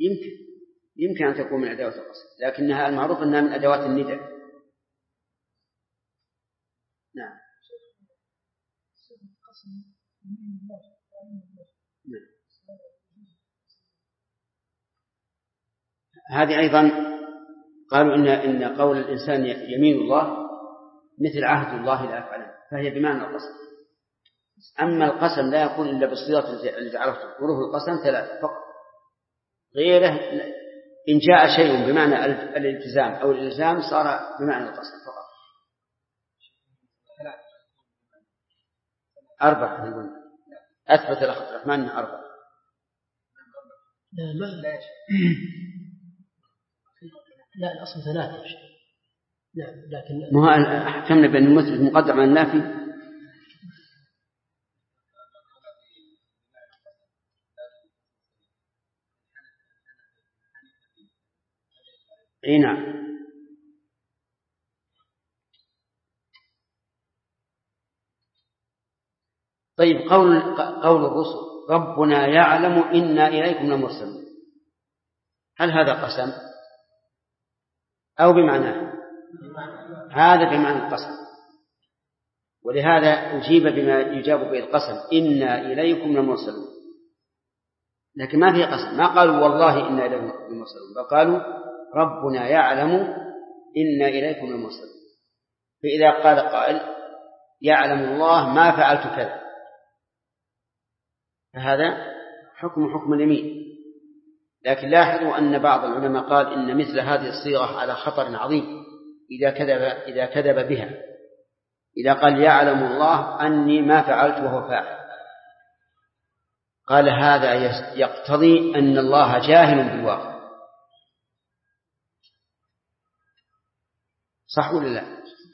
يمكن أن تكون من أدوات القسم، لكنها المعروف أنها من أدوات الندى. نعم. هذه أيضا قالوا إن قول الإنسان يمين الله مثل عهد الله لا أفعله، فهي بمعنى القسم. أما القسم لا يكون إلا بالصيغة التي عرفت، حروف القسم 3 فقط، غيره إن جاء شيء بمعنى الالتزام أو الإلزام صار بمعنى القسم فقط. 4 نقول أثبت الأخ عبد الرحمن 4. لا الأصل 3. نعم لكن ما حكمنا بأن المثبت مقدم على النافي. اي نعم. طيب قول الرسل ربنا يعلم إنا إليكم لمرسلون، هل هذا قسم أو بمعناه؟ هذا بمعنى القسم، ولهذا أجيب بما يجاب به القسم إنا إليكم لمرسلون، لكن ما فيه قسم، ما قالوا والله إنا إليكم لمرسلون، بل قالوا ربنا يعلم إنا إليكم لمرسلون. فإذا قال قائل يعلم الله ما فعلت كذا، فهذا حكم اليمين. لكن لاحظوا أن بعض العلماء قال إن مثل هذه الصيغة على خطر عظيم إذا كذب بها، إذا قال يعلم الله أني ما فعلت وهو فاعل، قال هذا يقتضي أن الله جاهل بالواقع. صح ولا لا؟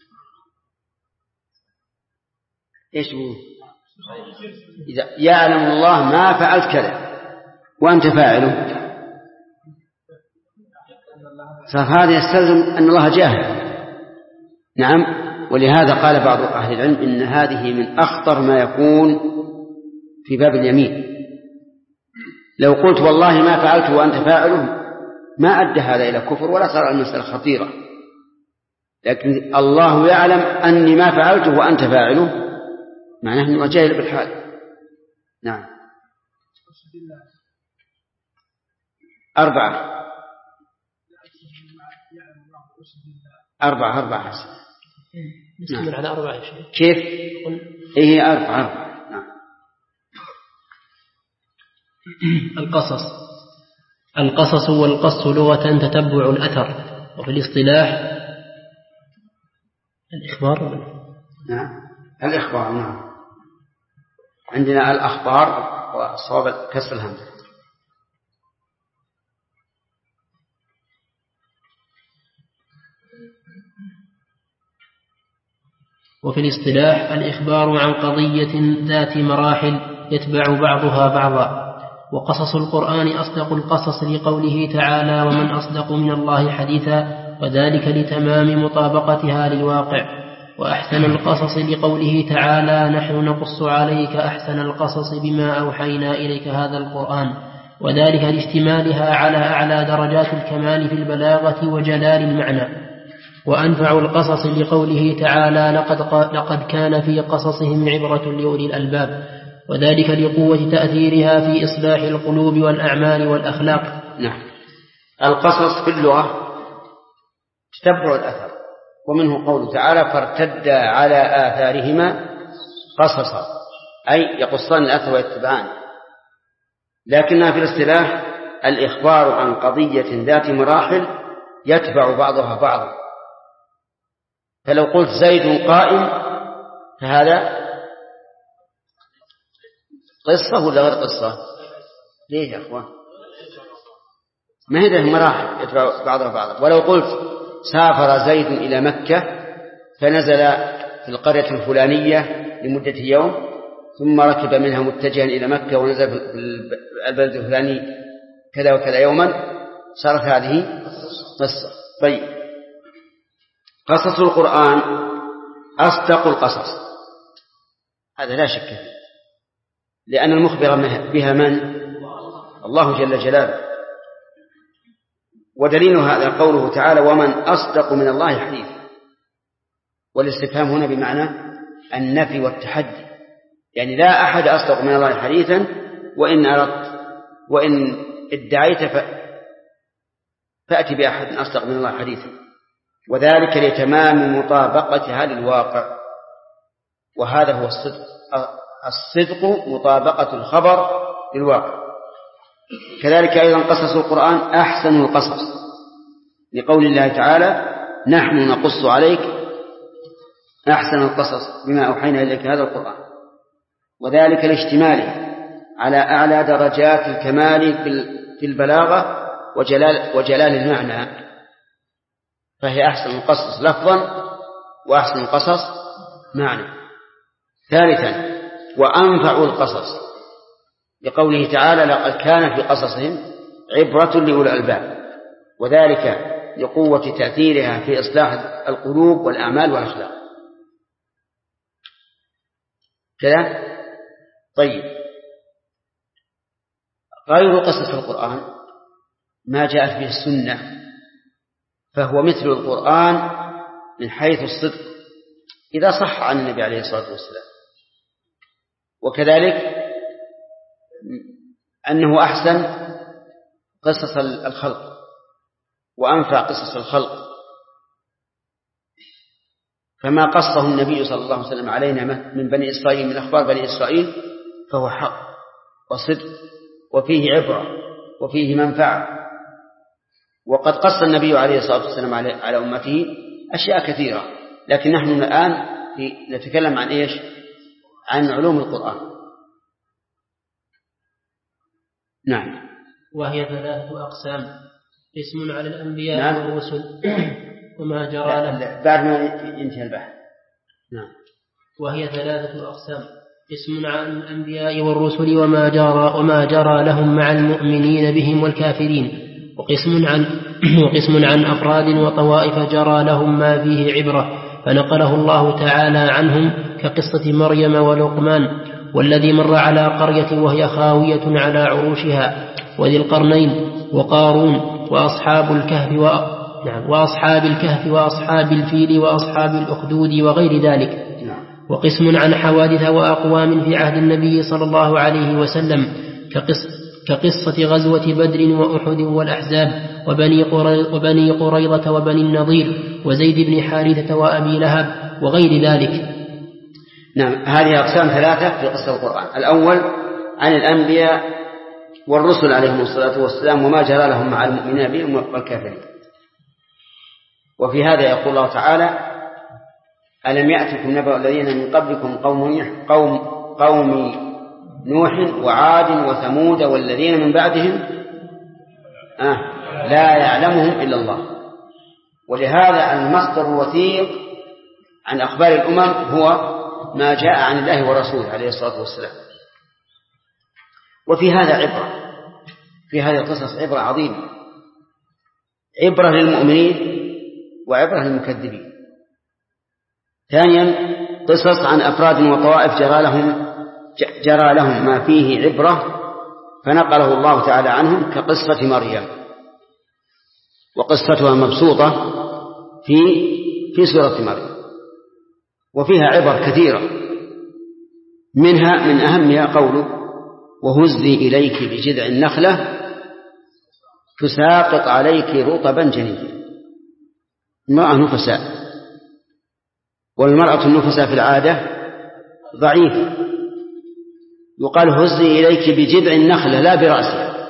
إيش هو؟ إذا يعلم الله ما فعلت كذا وأنت فاعله، فهذا يستلزم أن الله جاهل. نعم. ولهذا قال بعض أهل العلم إن هذه من أخطر ما يكون في باب اليمين. لو قلت والله ما فعلت وأنت فاعله ما أدى هذا إلى كفر ولا صار المسألة خطيرة، لكن الله يعلم أني ما فعلته وأنت فاعله معناه أنه جاهل بالحال. نعم. 4 حسن. نستمر على 4 يا شيخ. كيف؟ إيه 4. نعم. القصص والقص لغة تتبع الأثر، وفي الاصطلاح الإخبار. نعم الإخبار. نعم عندنا الأخبار وصواب كسر الهمزة. وفي الاصطلاح الإخبار عن قضية ذات مراحل يتبع بعضها بعضا. وقصص القرآن أصدق القصص لقوله تعالى ومن أصدق من الله حديثا، وذلك لتمام مطابقتها للواقع. وأحسن القصص لقوله تعالى نحن نقص عليك أحسن القصص بما أوحينا إليك هذا القرآن، وذلك لاشتمالها على أعلى درجات الكمال في البلاغة وجلال المعنى. وأنفع القصص لقوله تعالى لقد كان في قصصهم عبرة لأولي الألباب، وذلك لقوة تأثيرها في إصلاح القلوب والأعمال والأخلاق. نعم. القصص في اللغة تتبع الأثر، ومنه قوله تعالى فارتدا على آثارهما قصصا، أي يقصان الأثر ويتبعان. لكنها في الاصطلاح الإخبار عن قضية ذات مراحل يتبع بعضها بعضا. فلو قلت زيد قائم فهذا قصة ولا غير قصة؟ ليه يا أخوان؟ ما هي ذه مراحل يتبع بعضها بعضا. ولو قلت سافر زيد إلى مكة فنزل في القرية الفلانية لمدة يوم ثم ركب منها متجها إلى مكة ونزل في البلد الفلاني كذا وكذا يوما، صارت هذه قصة. طيب قصص القرآن أصدق القصص، هذا لا شك فيه، لأن المخبر بها من؟ الله جل جلاله. ودليل هذا قوله تعالى ومن أصدق من الله حديثا، والاستفهام هنا بمعنى النفي والتحدي، يعني لا أحد أصدق من الله حديثا وإن ادعيت فأتي بأحد أصدق من الله حديثا، وذلك لتمام مطابقتها للواقع، وهذا هو الصدق مطابقة الخبر للواقع. كذلك أيضا قصص القرآن أحسن القصص، لقول الله تعالى نحن نقص عليك أحسن القصص بما أوحينا إليك هذا القرآن، وذلك لاشتماله على أعلى درجات الكمال في البلاغة وجلال المعنى، فهي أحسن القصص لفظا وأحسن القصص معنى. ثالثا وأنفع القصص، لقوله تعالى لقد كان في قصصهم عبرة لأولي الألباب، وذلك لقوة تأثيرها في إصلاح القلوب والأعمال والأخلاق. كذا طيب، غير قصص القرآن ما جاءت به السنة فهو مثل القرآن من حيث الصدق إذا صح عن النبي عليه الصلاة والسلام، وكذلك أنه أحسن قصص الخلق وأنفع قصص الخلق، فما قصه النبي صلى الله عليه وسلم علينا من بني إسرائيل من أخبار بني إسرائيل فهو حق وصدق وفيه عبرة وفيه منفعة. وقد قص النبي عليه الصلاة والسلام على أمته أشياء كثيرة، لكن نحن الآن نتكلم عن إيش؟ عن علوم القرآن. نعم. وهي 3 أقسام: قسم على الأنبياء والرسل وما جرى لهم بعد ما ينتهي البحث. نعم. وهي 3 أقسام: قسم على الأنبياء والرسل وما جرى لهم مع المؤمنين بهم والكافرين، وقسم عن أفراد وطوائف جرى لهم ما فيه عبرة فنقله الله تعالى عنهم كقصة مريم ولقمان والذي مر على قرية وهي خاوية على عروشها وذي القرنين وقارون وأصحاب الكهف وأصحاب الفيل وأصحاب الأخدود وغير ذلك. وقسم عن حوادث وأقوام في عهد النبي صلى الله عليه وسلم كقصة غزوة بدر وأحد والأحزاب وبني قريظة وبني النضير وزيد بن حارثة وأبي لهب وغير ذلك. نعم. هذه أقسام 3 في قصة القرآن. الأول عن الأنبياء والرسل عليهم الصلاة والسلام وما جرى لهم مع المؤمنين بهم والكافرين. وفي هذا يقول الله تعالى ألم يأتكم نبأ الذين من قبلكم قوم نوح وعاد وثمود والذين من بعدهم لا يعلمهم إلا الله. ولهذا المصدر الوثيق عن أخبار الأمم هو ما جاء عن الله ورسوله عليه الصلاة والسلام. وفي هذا عبرة، في هذه القصص عبرة عظيمة، عبرة للمؤمنين وعبرة للمكذبين. ثانيا قصص عن أفراد وطوائف جرى لهم ما فيه عبرة فنقله الله تعالى عنهم كقصة مريم، وقصتها مبسوطة في سورة مريم وفيها عبر كثيرة، من أهمها قوله وهزي إليك بجذع النخلة تساقط عليك رطبا جنيا. امرأة نفساء، والمرأة النفساء في العادة ضعيفة، يقال هزي إليك بجذع النخلة لا برأسها،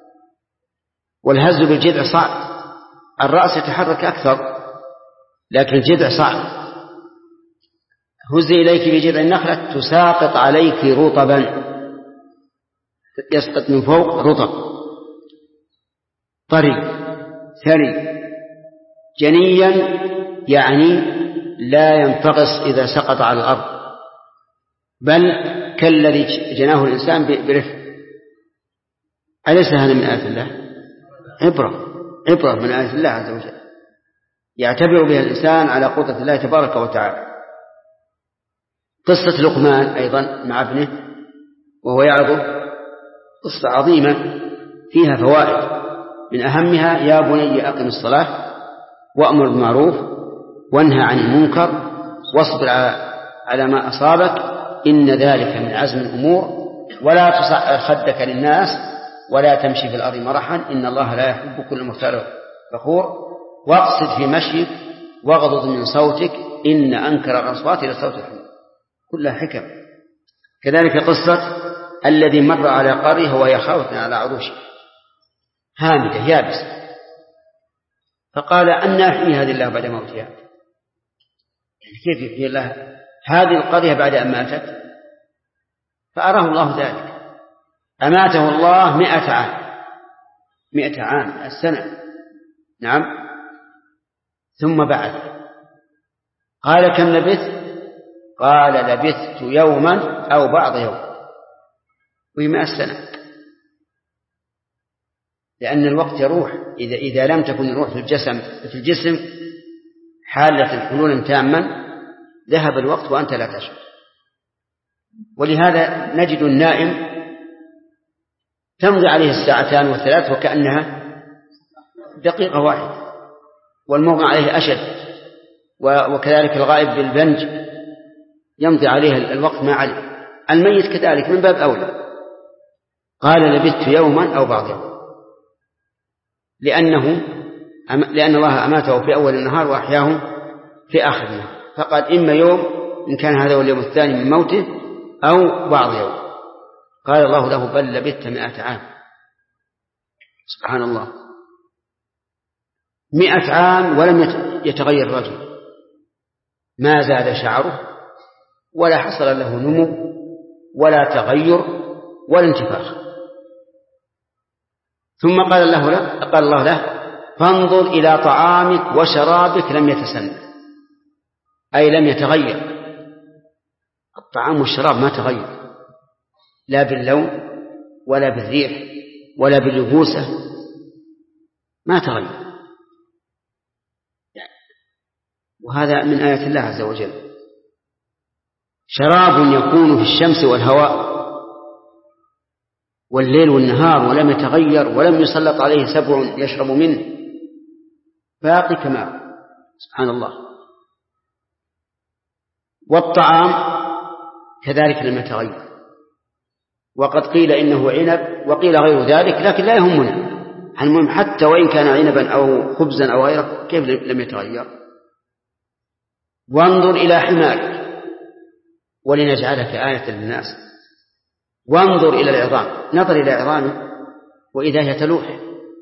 والهز بالجذع صعب، الرأس يتحرك أكثر لكن الجذع صعب. هزي إليك بجذع النخلة تساقط عليك رطبا، يسقط من فوق رطب طري ثري جنيا، يعني لا ينفقص إذا سقط على الأرض، بل كالذي جناه الإنسان برفق. أليس هذا من آيات الله؟ عبرة من آيات الله عز وجل يعتبر بها الإنسان على قدرة الله تبارك وتعالى. قصة لقمان أيضا مع ابنه وهو يعظه قصة عظيمة فيها فوائد، من أهمها: يا بني أقم الصلاة وأمر بالمعروف وانهى عن المنكر واصبر على ما أصابك إن ذلك من عزم الأمور ولا تصعر خدك للناس ولا تمشي في الأرض مرحا إن الله لا يحب كل مختال فخور واقصد في مشيك واغضض من صوتك إن أنكر الأصوات لصوت الحمير. كلها حكم. كذلك قصة الذي مر على قرية وهي خاوية على عروشه هامدة يابسة فقال أن أحيي هذه الله بعد موتها، يعني كيف يحيي الله هذه القرية بعد أن ماتت؟ فأراه الله ذلك، أماته الله 100 عام السنة. نعم. ثم بعد قال كم لبثت؟ قال لبثت يوما أو بعض يوم، وهي 100 سنة، لأن الوقت يروح. إذا لم تكن الروح في الجسم حالة حلولا تاما ذهب الوقت وأنت لا تشعر. ولهذا نجد النائم تمضي عليه 2 و3 وكأنها دقيقة واحدة، والمغمى عليه أشد، وكذلك الغائب بالبنج يمضي عليه الوقت ما عليه. الميت كذلك من باب أولى. قال لبثت يوما أو بعض يوم، لأن الله أماته في أول النهار وأحياه في آخر النهار، فقال إما يوم إن كان هذا هو اليوم الثاني من موته أو بعض يوم. قال الله له بل لبثت 100 عام. سبحان الله، 100 عام ولم يتغير الرجل، ما زاد شعره ولا حصل له نمو ولا تغير ولا انتفاخ. ثم قال الله له فانظر إلى طعامك وشرابك لم يتسنى، أي لم يتغير. الطعام والشراب ما تغير، لا باللون ولا بالريح ولا باللبوسة، ما تغير. وهذا من آيات الله عز وجل. شراب يكون في الشمس والهواء والليل والنهار ولم يتغير ولم يسلط عليه سبع يشرب منه، باقي كما سبحان الله. والطعام كذلك لم يتغير، وقد قيل إنه عنب وقيل غير ذلك، لكن لا يهمنا. المهم حتى وإن كان عنبا أو خبزا أو غيره كيف لم يتغير. وانظر إلى حمارك ولنجعلك آية للناس. وانظر إلى العظام، نظر إلى عظامه وإذا هي تلوح.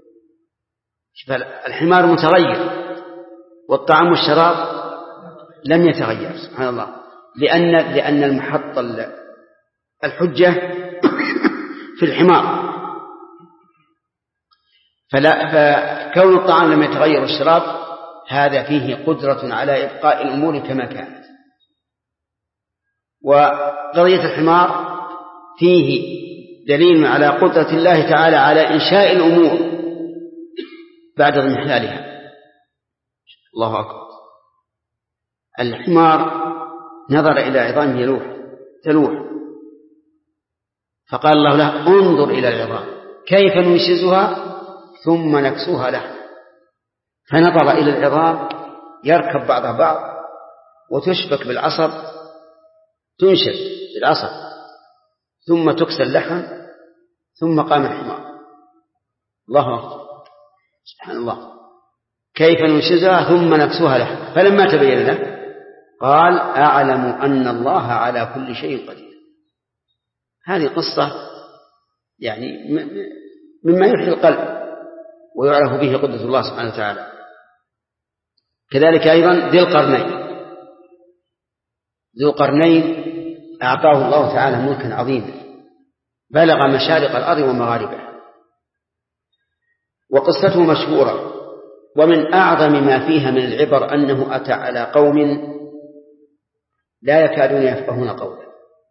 الحمار متغير والطعام والشراب لم يتغير سبحان الله، لأن المحط الحجة في الحمار. فكون الطعام لم يتغير والشراب هذا فيه قدرة على إبقاء الأمور كما كانت. وقضية الحمار فيه دليل على قدرة الله تعالى على إنشاء الأمور بعد انحلالها. الله أكبر. الحمار نظر إلى عظام تلوح، فقال الله له انظر إلى العظام كيف ننشزها ثم نكسوها له. فنظر إلى العظام يركب بعضها بعض وتشبك بالعصب، تنشز بالعصب ثم تكسى اللحم ثم قام الحمار. الله أكبر سبحان الله، كيف ننشزها ثم نكسوها لحم. فلما تبين له قال أعلم أن الله على كل شيء قدير. هذه قصة يعني مما يحيي القلب ويعرف به قدرة الله سبحانه وتعالى. كذلك أيضا ذو القرنين أعطاه الله تعالى ملكا عظيما بلغ مشارق الأرض ومغاربها، وقصته مشهورة. ومن أعظم ما فيها من العبر أنه أتى على قوم لا يكادون يفقهون قولا،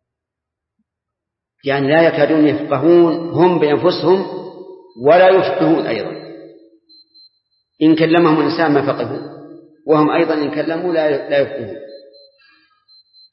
يعني لا يكادون يفقهون هم بأنفسهم ولا يفقهون أيضا. إن كلمهم الإنسان ما فقهوا، وهم أيضا إن كلموا لا يفقهون.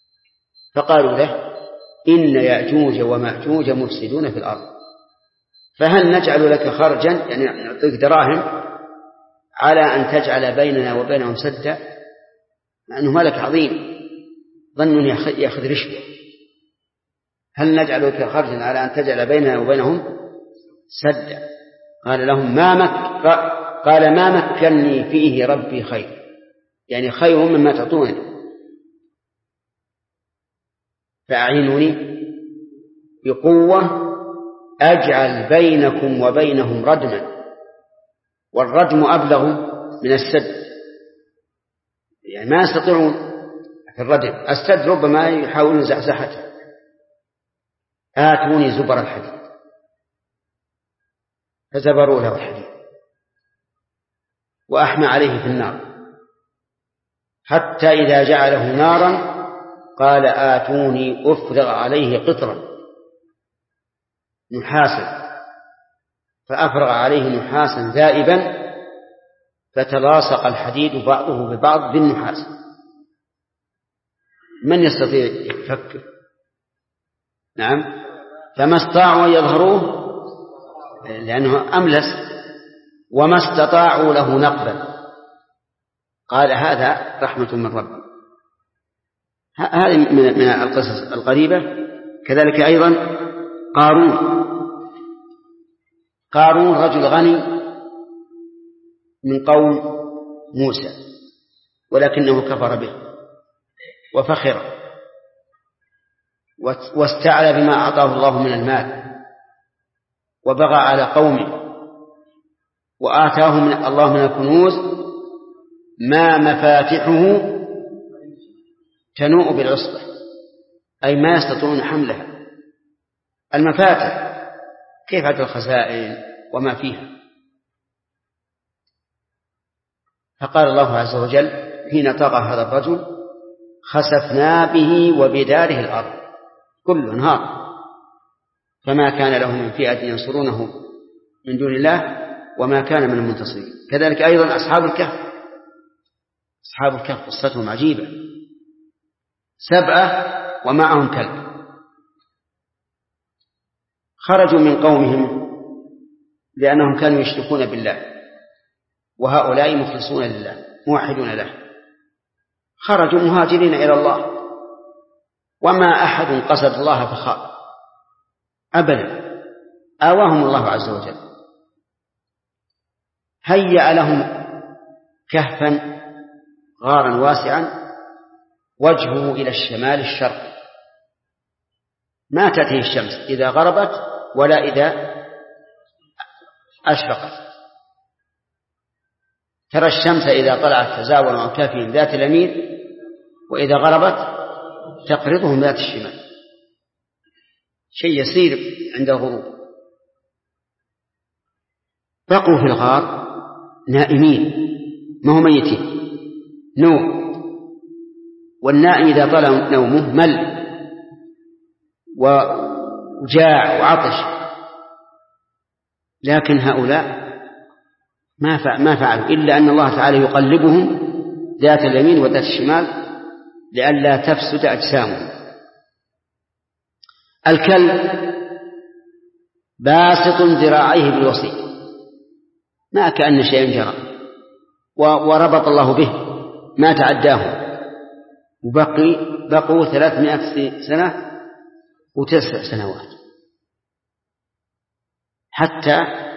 فقالوا له إن يأجوج ومأجوج مفسدون في الأرض فهل نجعل لك خرجا، يعني نعطيك دراهم على أن تجعل بيننا وبينهم سدا؟ لأنه ملك عظيم، ظن يأخذ رشوة. هل نجعل لك خرجا على أن تجعل بيننا وبينهم سدا؟ قال لهم ما مكنني فيه ربي خير، يعني خير مما تعطونني، فأعينوني بقوة أجعل بينكم وبينهم ردما، والردم أبلغ من السد، يعني ما يستطيعون في الردم. السد ربما يحاولون زحزحته. آتوني زبر الحديد، فزبروا له الحديد وأحمى عليه في النار، حتى إذا جعله نارا قال آتوني أفرغ عليه قطرا نحاسا، فأفرغ عليه نحاسا ذائبا، فتلاصق الحديد بعضه ببعض بالنحاس. من يستطيع يفكر؟ نعم، فما استطاعوا أن يظهروه لأنه أملس، وما استطاعوا له نقبا. قال هذا رحمة من ربي. هذه من القصص القريبة. كذلك أيضا قارون رجل غني من قوم موسى، ولكنه كفر به وفخر واستعلى بما أعطاه الله من المال، وبغى على قومه، وآتاه من الله من الكنوز ما مفاتحه تنوء بالعصبة، أي ما يستطيعون حملها. المفاتح كيف عد الخزائن وما فيها. فقال الله عز وجل حين طغى هذا الرجل خسفنا به وبداره الأرض كل انهار، فما كان له من فئة ينصرونه من دون الله وما كان من المنتصرين. كذلك أيضا أصحاب الكهف قصتهم عجيبة، 7 ومعهم كلب، خرجوا من قومهم لأنهم كانوا يشركون بالله، وهؤلاء مخلصون لله موحدون له، خرجوا مهاجرين إلى الله، وما أحد قصد الله فخاف أبدا، آواهم الله عز وجل. هيأ لهم كهفا غارا واسعا وجهه إلى الشمال الشرقي، ما تأتيه الشمس إذا غربت ولا إذا أشرقت. ترى الشمس إذا طلعت تزاور عن كهفهم ذات اليمين، وإذا غربت تقرضهم ذات الشمال، شيء يسير عند الغروب. بقوا في الغار نائمين، ما هم ميتين، نوم، والنائم إذا طال نومه مل وجاع وعطش. لكن هؤلاء ما فعلوا إلا أن الله تعالى يقلبهم ذات اليمين وذات الشمال لئلا تفسد أجسامهم. الكلب باسط ذراعيه بالوصي، ما كأن شيئا جرى، وربط الله به ما تعداه، بقوا 300 سنة و9 سنوات حتى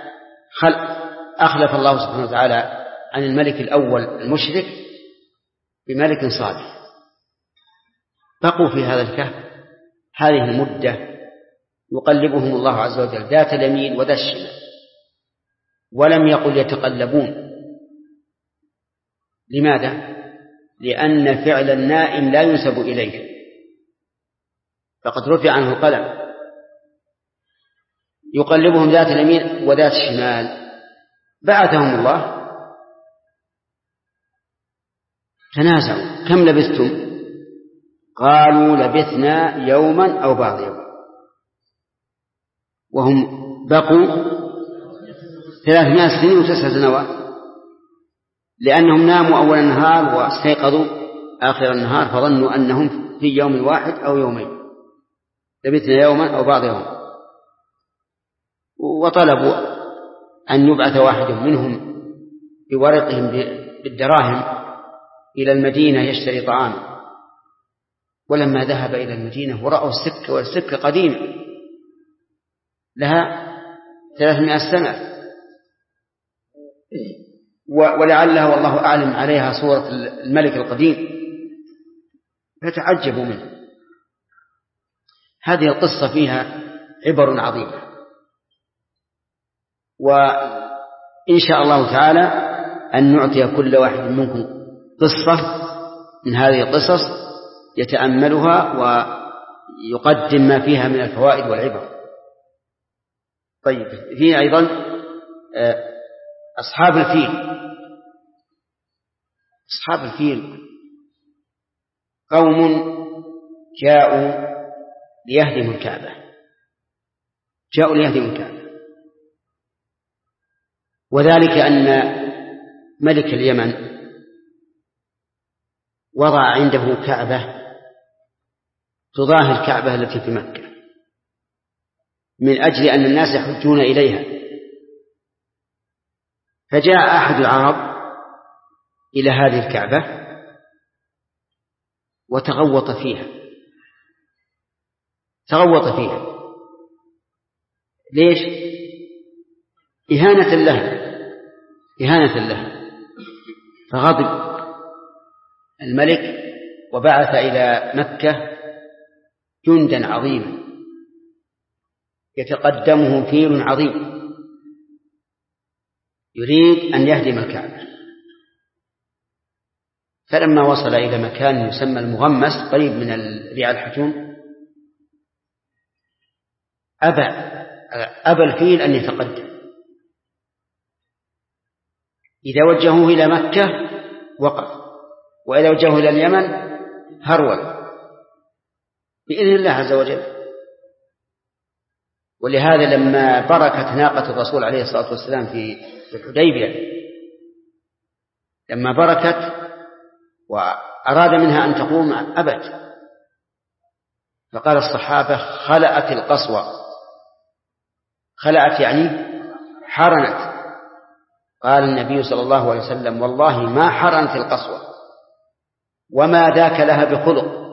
أخلف الله سبحانه وتعالى عن الملك الأول المشرك بملك صالح. بقوا في هذا الكهف هذه المدة يقلبهم الله عز وجل ذات اليمين وذات الشمال، ولم يقل يتقلبون. لماذا؟ لأن فعل النائم لا ينسب إليه، فقد رفع عنه القلم. يقلبهم ذات اليمين وذات الشمال. بعثهم الله تنازعوا كم لبثتم؟ قالوا لبثنا يوما أو بعض يوم، وهم بقوا 300 سنين و9 سنوات، لأنهم ناموا أول النهار واستيقظوا آخر النهار، فظنوا أنهم في يوم واحد أو يومين. لبثنا يوما أو بعض يوم. وطلبوا أن يبعث واحد منهم بورقهم بالدراهم إلى المدينة يشتري طعاما. ولما ذهب إلى المدينة ورأوا السكة، والسكة قديمة لها 300 سنة، ولعلها والله أعلم عليها صورة الملك القديم، فتعجبوا منه. هذه القصة فيها عبر عظيمة، وإن شاء الله تعالى أن نعطي كل واحد منكم قصة من هذه القصص يتأملها ويقدم ما فيها من الفوائد والعبر. طيب، في أيضا أصحاب الفيل. أصحاب الفيل قوم جاءوا ليهدموا الكعبة، وذلك أن ملك اليمن وضع عنده كعبة تضاهي الكعبة التي في مكة، من أجل أن الناس يحجون إليها. فجاء أحد العرب إلى هذه الكعبة وتغوط فيها. ليش؟ إهانة لها. فغضب الملك وبعث إلى مكة جندا عظيما يتقدمه فيل عظيم يريد أن يهدم الكعبة. فلما وصل إلى مكان يسمى المغمس قريب من ريع الحجون، أبى الفيل أن يتقدم. إذا وجهوه إلى مكة وقف، وإذا وجهوه إلى اليمن هرول بإذن الله عز وجل. ولهذا لما بركت ناقة الرسول عليه الصلاة والسلام في الحديبية، لما بركت وأراد منها أن تقوم أبت، فقال الصحابة: خلأت القصوى. خلأت يعني حرنت. قال النبي صلى الله عليه وسلم: والله ما حرنت القصوى وما ذاك لها بخلق.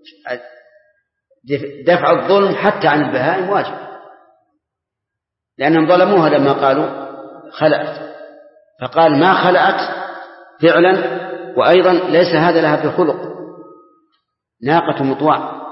دفع الظلم حتى عن البهائم واجب، لأنهم ظلموها لما قالوا خلأت. فقال: ما خلأت فعلا، وأيضا ليس هذا لها بخلق، ناقة مطواع،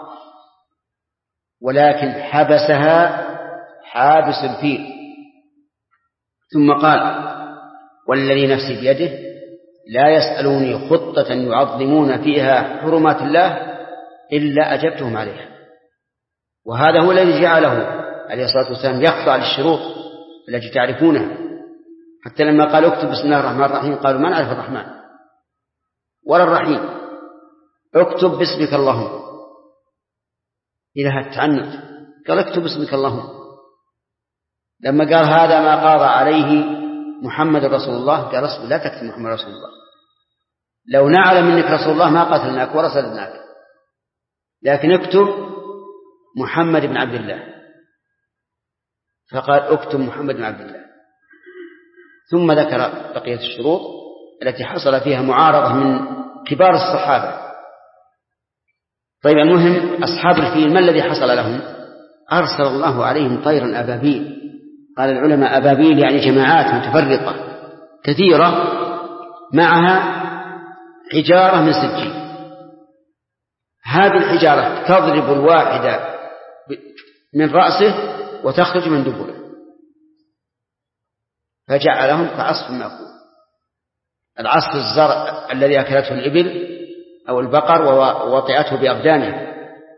ولكن حبسها حابس الفيل. ثم قال: والذي نفسي بيده لا يسألوني خطة يعظمون فيها حرمات الله إلا أجبتهم عليها. وهذا هو الذي جعله عليه الصلاة والسلام يخضع للشروط التي تعرفونها. حتى لما قال: اكتب بسم الله الرحمن الرحيم، قالوا: ما نعرف الرحمن ولا الرحيم، اكتب باسمك اللهم. إلى التعنت قال: اكتب باسمك اللهم. لما قال: هذا ما قاضى عليه محمد رسول الله، قال: اصبر لا تكتب محمد رسول الله، لو نعلم منك رسول الله ما قتلناك ولا صددناك، لكن اكتب محمد بن عبد الله. فقال: اكتب محمد بن عبد الله. ثم ذكر بقية الشروط التي حصل فيها معارضة من كبار الصحابة. طيب، المهم أصحاب الفيل ما الذي حصل لهم؟ أرسل الله عليهم طيرا أبابيل. قال العلماء: أبابيل يعني جماعات متفرقة كثيرة معها حجارة من سجيل. هذه الحجارة تضرب الواحدة من رأسه وتخرج من دبره، فجعلهم كعصف مأكول. العصف الزرع الذي أكلته الإبل أو البقر ووطئته بأقدامه.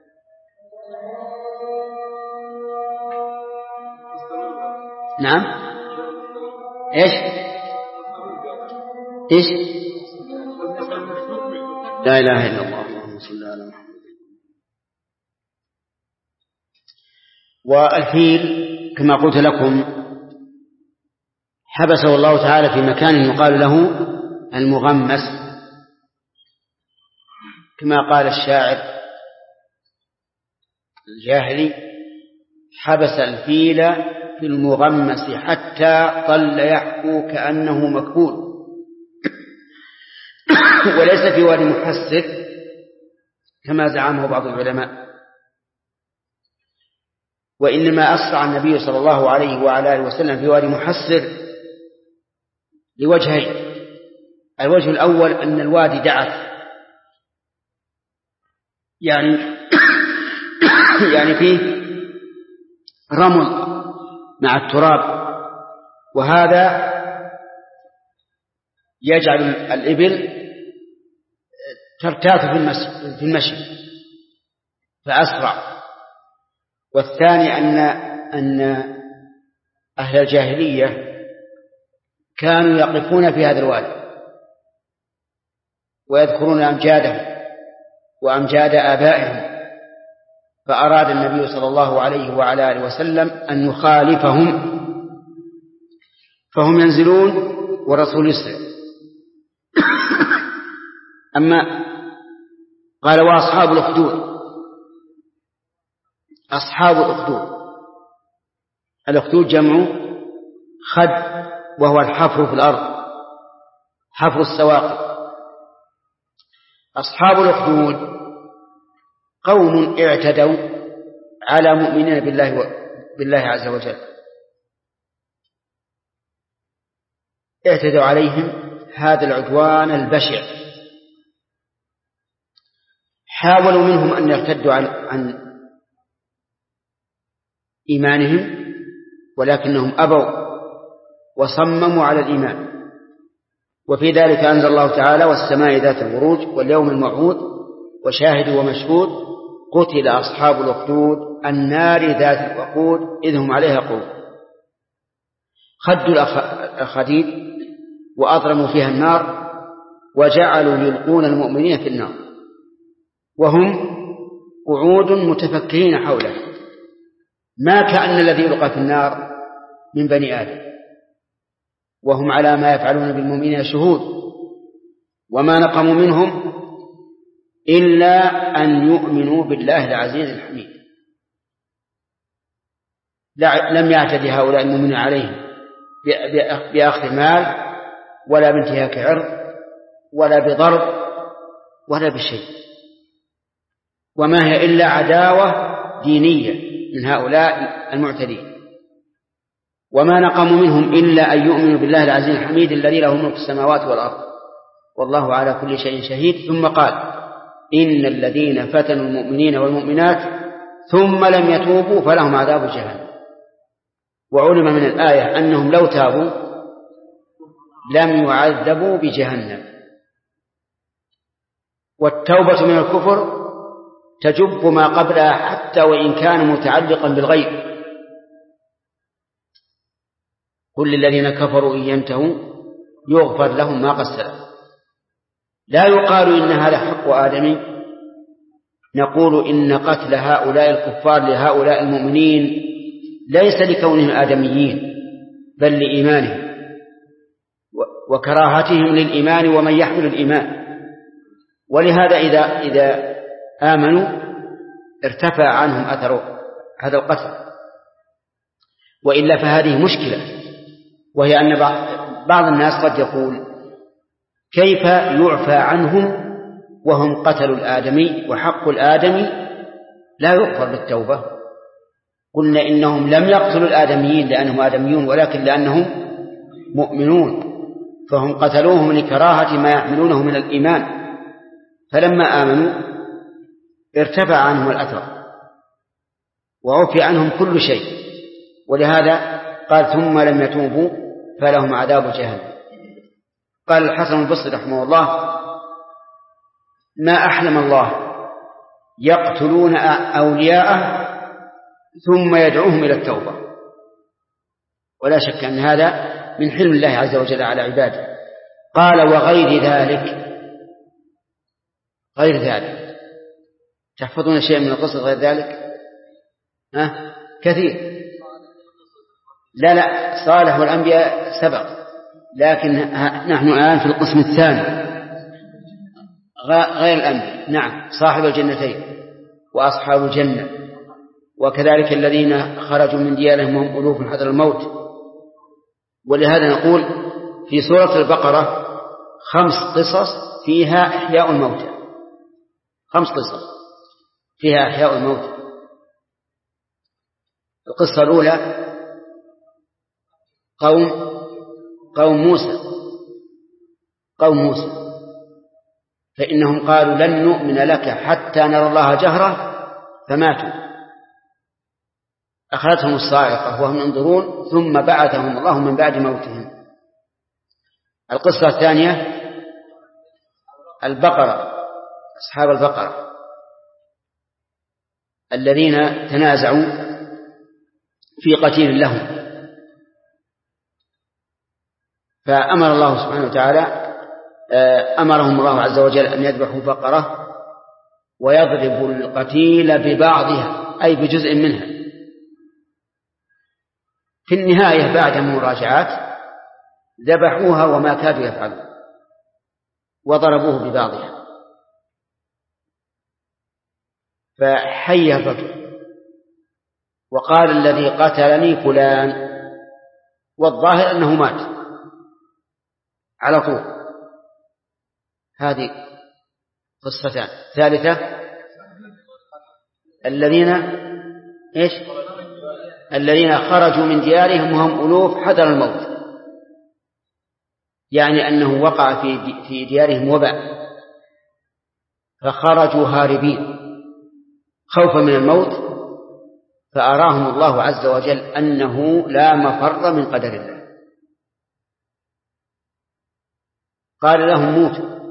نعم. إيش لا إله إلا الله اللهم صل على محمد. والفيل كما قلت لكم حبسه الله تعالى في مكان يقال له المغمس، كما قال الشاعر الجاهلي: حبس الفيل في المغمس حتى ظل يحكو كأنه مكبول، وليس في وادي محسر كما زعمه بعض العلماء، وإنما أسرع النبي صلى الله عليه وعلى آله وسلم في وادي محسر لوجهين. الوجه الأول أن الوادي دعت، يعني فيه رمل مع التراب، وهذا يجعل الإبل ترتاث في المشي فأسرع. والثاني أن أهل الجاهلية كانوا يقفون في هذا الوادي ويذكرون أمجادهم وأمجاد آبائهم، فأراد النبي صلى الله عليه وعلى آله وسلم أن يخالفهم، فهم ينزلون ورسول يسرع. أما قال وأصحاب الأخدود، أصحاب الأخدود جمع خد، وهو الحفر في الأرض، حفر السواقي. أصحاب الأخدود قوم اعتدوا على مؤمنين بالله عز وجل، اعتدوا عليهم هذا العدوان البشع. حاولوا منهم أن يرتدوا عن إيمانهم، ولكنهم أبوا وصمموا على الإيمان. وفي ذلك أنزل الله تعالى والسماء ذات البروج واليوم الموعود وشاهد ومشهود قتل أصحاب الأخدود النار ذات الوقود إذ هم عليها قعود. خدوا الأخاديد وأضرموا فيها النار وجعلوا يلقون المؤمنين في النار وهم قعود متفكرين حوله، ما كأن الذي يلقى في النار من بني آدم، وهم على ما يفعلون بالمؤمنين شهود. وما نقموا منهم إلا أن يؤمنوا بالله العزيز الحميد. لم يعتدي هؤلاء المؤمنين عليهم بأخذ مال ولا بانتهاك عرض ولا بضرب ولا بشيء، وما هي إلا عداوة دينية من هؤلاء المعتدين. وما نقموا منهم إلا أن يؤمنوا بالله العزيز الحميد الذي له ملك السماوات والأرض والله على كل شيء شهيد. ثم قال إن الذين فتنوا المؤمنين والمؤمنات ثم لم يتوبوا فلهم عذاب جهنم. وعلم من الآية أنهم لو تابوا لم يعذبوا بجهنم. والتوبة من الكفر تجب ما قبلها حتى وإن كان متعلقا بالغيب. قل للذين كفروا إن ينتهوا يغفر لهم ما قد سلف. لا يقال إن هذا حق آدمي، نقول إن قتل هؤلاء الكفار لهؤلاء المؤمنين ليس لكونهم آدميين بل لإيمانهم وكراهتهم للإيمان ومن يحمل الإيمان. ولهذا إذا آمنوا ارتفع عنهم أثر هذا القتل، وإلا فهذه مشكلة، وهي أن بعض الناس قد يقول كيف يعفى عنهم وهم قتلوا الآدمي وحق الآدمي لا يغفر بالتوبة. قلنا إنهم لم يقتلوا الآدميين لأنهم آدميون، ولكن لأنهم مؤمنون، فهم قتلوهم لكراهة ما يحملونه من الإيمان، فلما آمنوا ارتفع عنهم الأثر وعفي عنهم كل شيء. ولهذا قال ثم لم يتوبوا فلهم عذاب جهنم. قال الحسن البصري رحمه الله ما أحلم الله يقتلون أولياءه ثم يدعوهم إلى التوبة. ولا شك أن هذا من حلم الله عز وجل على عباده. قال وغير ذلك، غير ذلك تحفظون شيئا من القصص غير ذلك؟ كثير. لا صالح والأنبياء سبق، لكن نحن الآن في القسم الثاني غير الأنبياء. نعم صاحب الجنتين وأصحاب الجنة وكذلك الذين خرجوا من ديارهم وهم ألوف حذر الموت. ولهذا نقول في سورة البقرة 5 قصص فيها إحياء الموتى، 5 قصص فيها إحياء الموتى. القصة الأولى قوم موسى، فإنهم قالوا لن نؤمن لك حتى نرى الله جهرة فماتوا، أخذتهم الصاعقة وهم ينظرون ثم بعثهم الله من بعد موتهم. القصة الثانية البقرة، أصحاب البقرة الذين تنازعوا في قتيل لهم، فأمر الله سبحانه وتعالى أمرهم الله عز وجل أن يذبحوا بقرة ويضربوا القتيل ببعضها أي بجزء منها. في النهاية بعد مراجعات ذبحوها وما كادوا يفعلون وضربوه ببعضها، فحي الرجل وقال الذي قتلني فلان، والظاهر أنه مات على طول. هذه قصتان. ثالثة الذين خرجوا من ديارهم وهم ألوف حذر الموت، يعني أنه وقع في ديارهم وباء فخرجوا هاربين خوفا من الموت، فأراهم الله عز وجل أنه لا مفر من قدر الله، قال لهم موتوا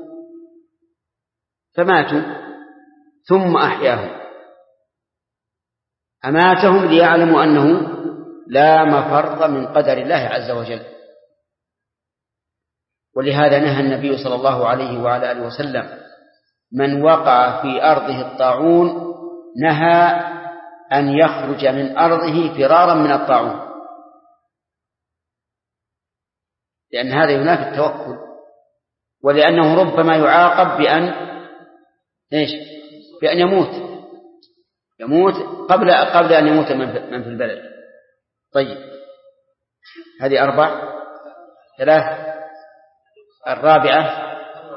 فماتوا ثم أحياهم، أماتهم ليعلموا أنه لا مفر من قدر الله عز وجل. ولهذا نهى النبي صلى الله عليه وعلى آله وسلم من وقع في أرضه الطاعون نهى أن يخرج من أرضه فرارا من الطاعون، لأن هذا ينافي التوكل، ولأنه ربما يعاقب بأن يموت قبل أن يموت من في البلد. طيب هذه 4. 3. الرابعة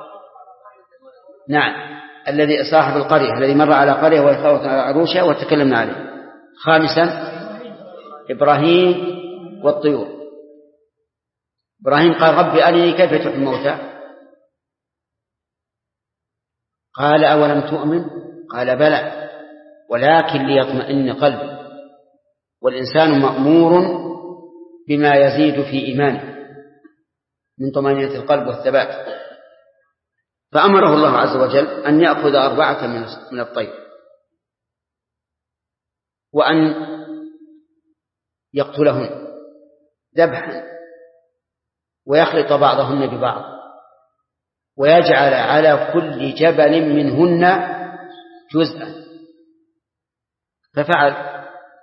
نعم الذي صاحب القرية الذي مر على قرية ويخاف على عروشها وتكلمنا عليه. 5. إبراهيم والطيور. إبراهيم قال ربي أرني كيف تحيي الموتى، قال أولم تؤمن، قال بلى ولكن ليطمئن قلبي. والإنسان مأمور بما يزيد في إيمانه من طمأنينة القلب والثبات، فأمره الله عز وجل أن يأخذ 4 من الطير وأن يقتلهن ذبحا ويخلط بعضهن ببعض ويجعل على كل جبل منهن جزءا، ففعل.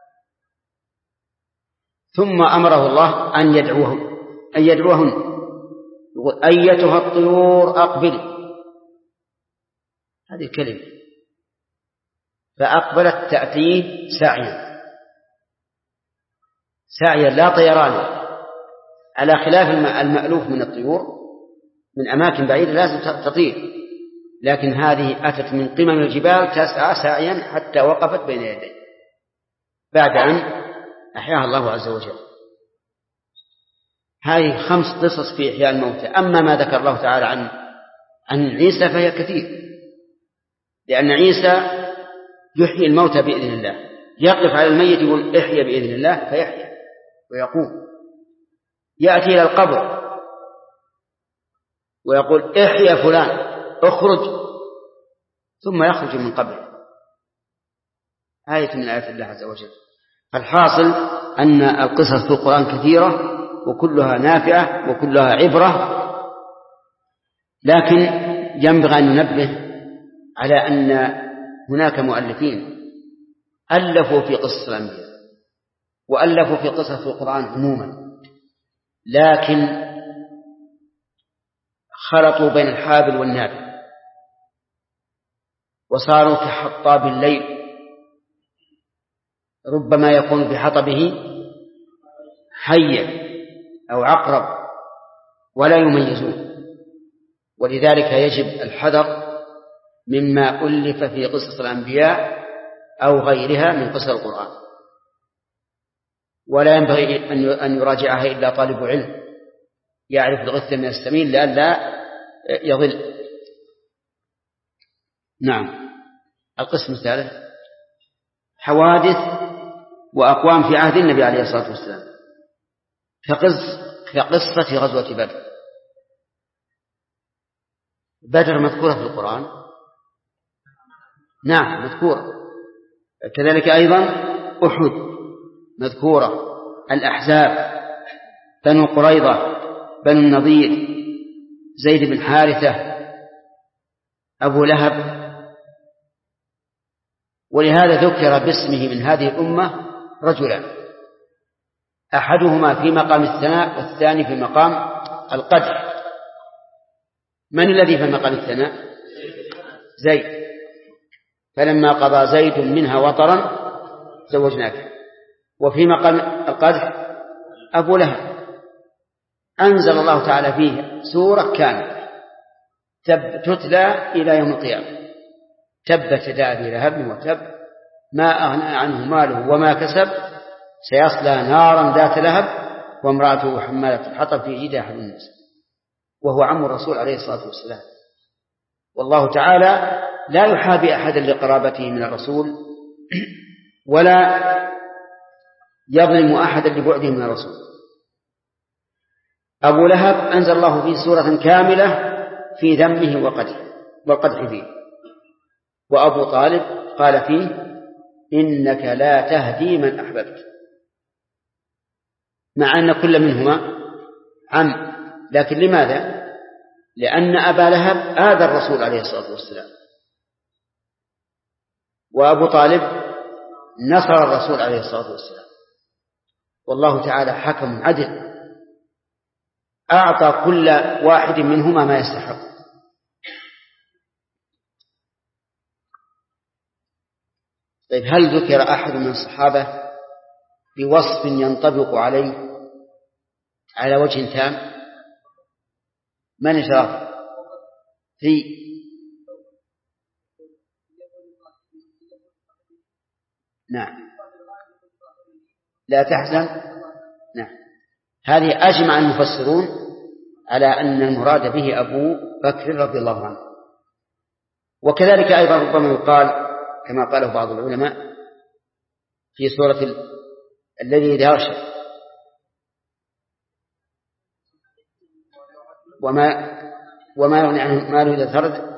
ثم أمره الله أن يدعوهن يقول أيتها الطيور أقبلي، هذه الكلمة، فأقبلت تأتيه سعيا لا طيران، على خلاف المألوف من الطيور من أماكن بعيدة لازم تطير، لكن هذه أتت من قمم الجبال تسعى سعيا حتى وقفت بين يديه بعد أن أحياها الله عز وجل. هذه 5 قصص في إحياء الموتى. أما ما ذكر الله تعالى عن عيسى فهي كثير، لأن عيسى يحيي الموتى بإذن الله، يقف على الميت يقول احيا بإذن الله فيحيا ويقوم، يأتي إلى القبر ويقول احيا فلان اخرج ثم يخرج من قبره. آية من آيات الله عز وجل. الحاصل أن القصص في القرآن كثيرة وكلها نافعة وكلها عبرة، لكن ينبغي أن ننبه على أن هناك مؤلفين ألفوا في قصص الأنبياء وألفوا في قصص القرآن عموما، لكن خلطوا بين الحابل والنابل وصاروا كحطاب الليل، ربما يكون في حطبه حية أو عقرب ولا يميزون، ولذلك يجب الحذر مما ألف في قصص الأنبياء أو غيرها من قصص القرآن، ولا ينبغي أن يراجعها إلا طالب علم يعرف الغث من السمين لئلا يضل. نعم. القسم الثالث حوادث وأقوام في عهد النبي عليه الصلاة والسلام كقصة غزوة بدر. بدر مذكورة في القرآن، نعم مذكورة، كذلك أيضا أحد مذكورة، الأحزاب، بنو قريظة، بنو النضير، زيد بن حارثة، أبو لهب. ولهذا ذكر باسمه من هذه الأمة رجلان، أحدهما في مقام الثناء والثاني في مقام القدح. من الذي في مقام الثناء؟ زيد. فلما قضى زيد منها وطرا زوجناك. وفي مقام القدح أبو لهب، أنزل الله تعالى فيه سورة كاملة تتلى إلى يوم القيامة: تبت يدا أبي لهب وتب ما أغنى عنه ماله وما كسب سيصلى نارا ذات لهب وامرأته حمالة الحطب في جيدها حبل الناس، وهو عم الرسول عليه الصلاة والسلام. والله تعالى لا يحابي أحدا لقرابته من الرسول ولا يظلم أحدا لبعده من الرسول. أبو لهب أنزل الله فيه سورة كاملة في ذمه والقدح فيه. وأبو طالب قال فيه: إنك لا تهدي من أحببت، مع أن كل منهما عم، لكن لماذا؟ لأن أبا لهب آذى الرسول عليه الصلاة والسلام، وأبو طالب نصر الرسول عليه الصلاة والسلام. والله تعالى حكم عدل، أعطى كل واحد منهما ما يستحق. طيب، هل ذكر أحد من الصحابة بوصف ينطبق عليه على وجه تام؟ من إشراف في نعم لا تحزن. نعم، هذه أجمع المفسرون على أن المراد به أبو بكر رضي الله عنه. وكذلك أيضا ربما يقال كما قاله بعض العلماء في سورة الذي إذا غشى وما يغني عنه ماله إذا ثرد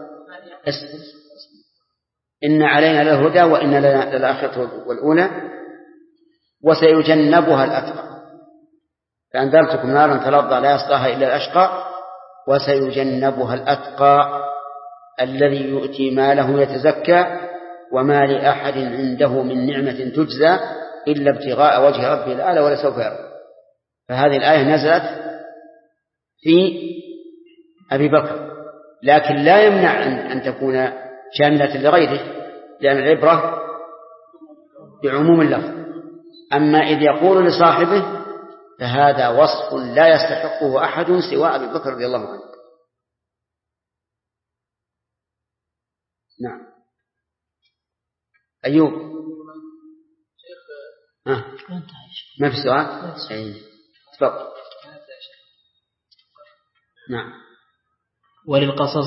إن علينا للهدى وإن لنا للآخرة والأولى وسيجنبها الأتقى فأنذرتكم نارا تلظى لا يصلاها إلا الأشقى وسيجنبها الأتقى الذي يؤتي ماله يتزكى وما لأحد عنده من نعمة تجزى إلا ابتغاء وجه ربه الأعلى ولسوف يرضى. فهذه الآية نزلت في أبي بكر، لكن لا يمنع أن تكون شاملة لغيره، لأن العبرة بعموم اللفظ. أما إذ يقول لصاحبه فهذا وصف لا يستحقه أحد سوى أبي بكر رضي الله عنه. نعم. أيوب ما في سؤال؟ تفضل. نعم. وللقصص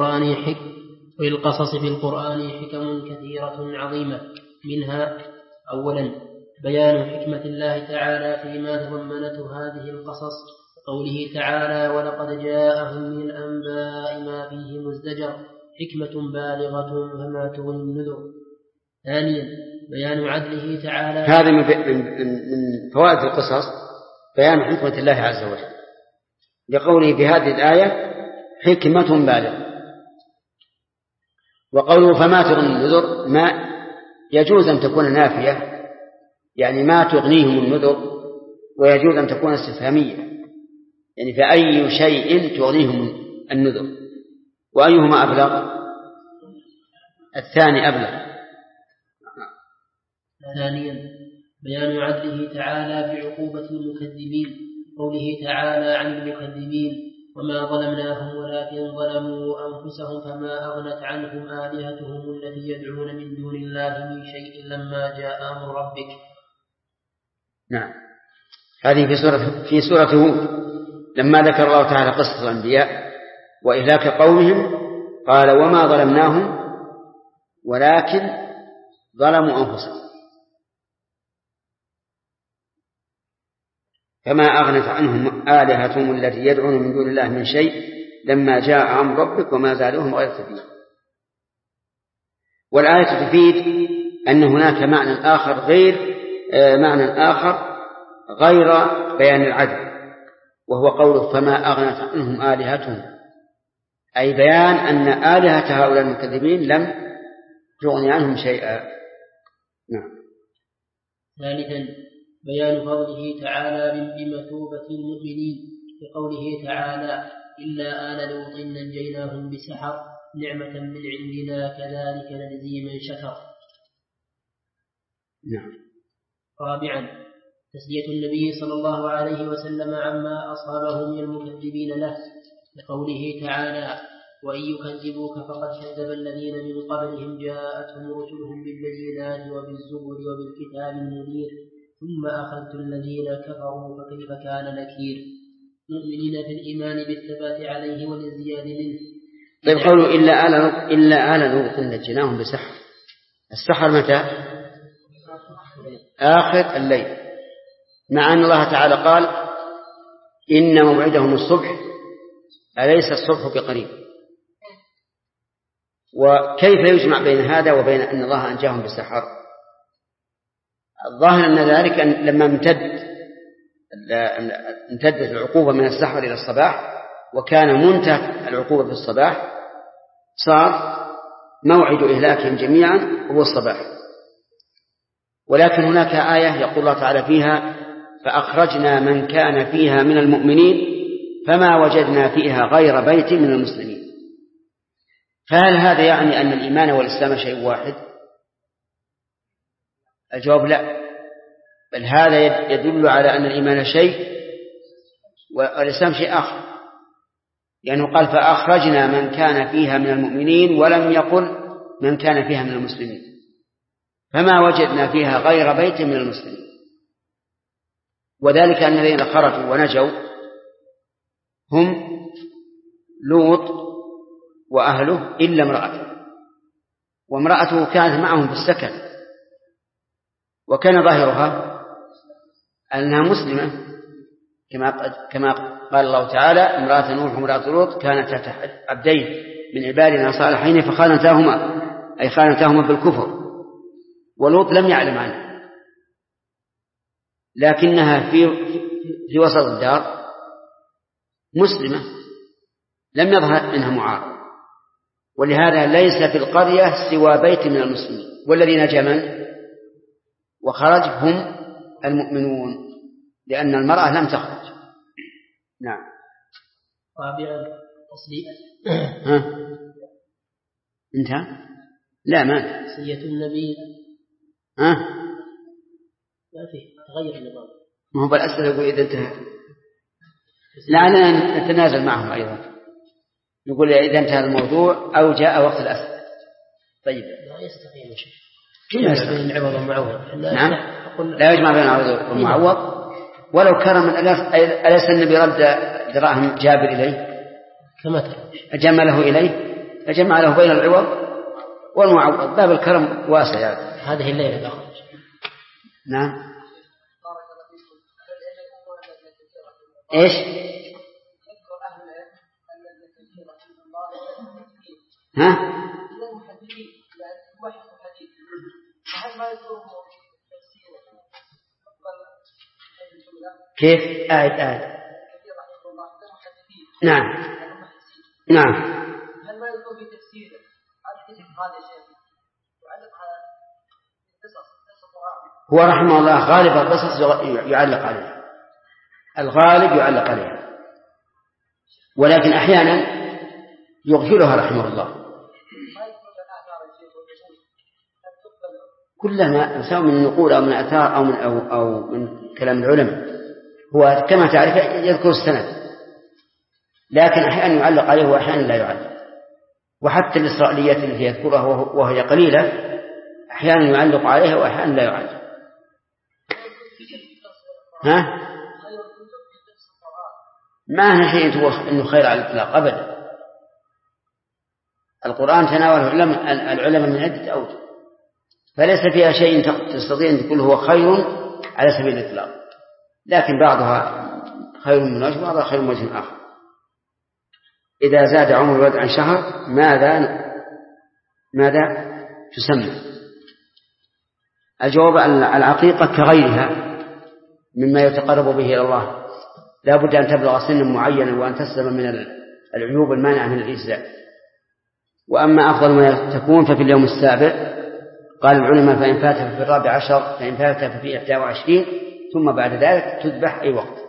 بالقرآن حكم كثيرة عظيمة، منها أولا بيان حكمة الله تعالى فيما تضمنته هذه القصص، قوله تعالى: ولقد جاءهم من الأنباء ما فيه مزدجر، حكمة بالغة فما تغني النذر. ثانيا بيان عدله تعالى. هذا من فوائد القصص بيان حكمة الله عز وجل، لقوله بهذه الآية حكمة بالغة. وقوله فما تغني النذر ما يجوز أن تكون نافية، يعني ما تغنيهم النذر، ويجوز أن تكون استفهامية، يعني فأي شيء تغنيهم النذر، وأيهما أبلغ؟ الثاني أبلغ. ثانيا بيان عدله تعالى بعقوبة المكذبين، قوله تعالى عن المكذبين: وما ظلمناهم ولكن ظلموا أنفسهم فما أغنت عنهم آلهتهم التي يدعون من دون الله من شيء لما جاء أمر ربك. نعم، هذه في سورة هود لما ذكر الله تعالى قصة الأنبياء وإهلاك قومهم قال: وما ظلمناهم ولكن ظلموا أنفسهم فما أغنت عنهم آلهتهم التي يدعون من دون الله من شيء لما جاء أمر ربك وما زادوهم غير تتبيب. والآية تفيد أن هناك معنى آخر غير بيان العدل، وهو قوله: فما أغنت عنهم آلهتهم، أي بيان أن آلهة هؤلاء المكذبين لم تغني عنهم شيئا. نعم. ثالثا بيان فضله تعالى بمثوبة المؤمنين، بقوله تعالى: إلا آل لوط نجيناهم بسحر نعمة من عندنا كذلك نجزي من شكر. نعم. رابعا تسلية النبي صلى الله عليه وسلم عما أصابه من المكذبين له، بقوله تعالى: وإن يكذبوك فقد كذب الذين من قبلهم جاءتهم رسلهم بالبينات وبالزبر وبالكتاب المنير ثم أخذت الذين كفروا فكيف كان نكير. مؤمنين في الإيمان بالثبات عليه والازدياد منه. طيب، قولوا إلا آل لوط نجيناهم بسحر. السحر متى؟ آخر الليل، مع أن الله تعالى قال: إن موعدهم الصبح أليس الصبح بقريب. وكيف يجمع بين هذا وبين أن الله أنجاهم بالسحر؟ الظاهر أن ذلك لما امتدت العقوبة من السحر إلى الصباح، وكان منتهى العقوبة في الصباح، صار موعد إهلاكهم جميعا هو الصباح. ولكن هناك آية يقول الله تعالى فيها: فأخرجنا من كان فيها من المؤمنين فما وجدنا فيها غير بيت من المسلمين. فهل هذا يعني أن الإيمان والإسلام شيء واحد؟ الجواب لا، بل هذا يدل على أن الإيمان شيء والإسلام شيء آخر، لأنه قال: فأخرجنا من كان فيها من المؤمنين، ولم يقل من كان فيها من المسلمين. فما وجدنا فيها غير بيت من المسلمين. وذلك أن الذين خرجوا ونجوا هم لوط وأهله إلا امرأته، وامرأته كانت معهم في السكن، وكان ظاهرها أنها مسلمة، كما قال الله تعالى: امرأة نوح وامرأة لوط كانتا تحت عبدين من عبادنا صالحين خانتاهما بالكفر. ولوط لم يعلم عنها، لكنها في وسط الدار مسلمة، لم يظهر منها معارض، ولهذا ليس في القرية سوى بيت من المسلمين، والذي نجا من وخرج هم المؤمنون، لأن المرأة لم تخرج. نعم. رابعا تصلية انتهى؟ لا، ما تصلية النبي ما فيه تغير النظام. ما هو بالأسئلة يقول إذا انتهى. لعلنا نتنازل معهم أيضا، نقول إذا انتهى الموضوع أو جاء وقت الأسئلة. طيب، لا يستقيم شيء. كيف بين العوض والمعوض؟ نعم، لا يجمع بين العوض والمعوض. ولو كرم أليس النبي رد دراهم جابر إليه كما ترى، أجمع له إليه، فجمع له بين العوض والمعوض. باب الكرم واسع يعني. هذه الليلة أخرج. نعم. إيش؟ ها؟ كيف؟ آية. نعم. نعم. هل ما يكون في تفسير هذا الشيء يعلق على قصص هو رحمه الله غالب القصص يعلق عليها، الغالب يعلق عليها، ولكن أحيانا يغفلها رحمه الله. كلما سواء من النقول أو من الآثار أو من كلام العلماء هو كما تعرف يذكر السند، لكن أحيانا يعلق عليه وأحيانا لا يعلق. وحتى الإسرائيليات التي يذكرها وهي قليلة أحيانا يعلق عليها وأحيانا لا يعلق. ما نحن أنه خير على الإطلاق أبدا. القرآن تناوله العلماء من عدة أوجه، فليس فيها شيء تستطيع أن تقول هو خير على سبيل الإطلاق، لكن بعضها خير من وجه وبعضها خير من وجه آخر. إذا زاد عمر الولد عن شهر ماذا تسمى؟ الجواب العقيقة كغيرها مما يتقرب به إلى الله، لا بد أن تبلغ سنا معينا وأن تسلم من العيوب المانعة من الإجزاء. وأما أفضل ما تكون ففي اليوم السابع، قال العلماء فإن فات في 14، فإن فات في 21، ثم بعد ذلك تذبح أي وقت.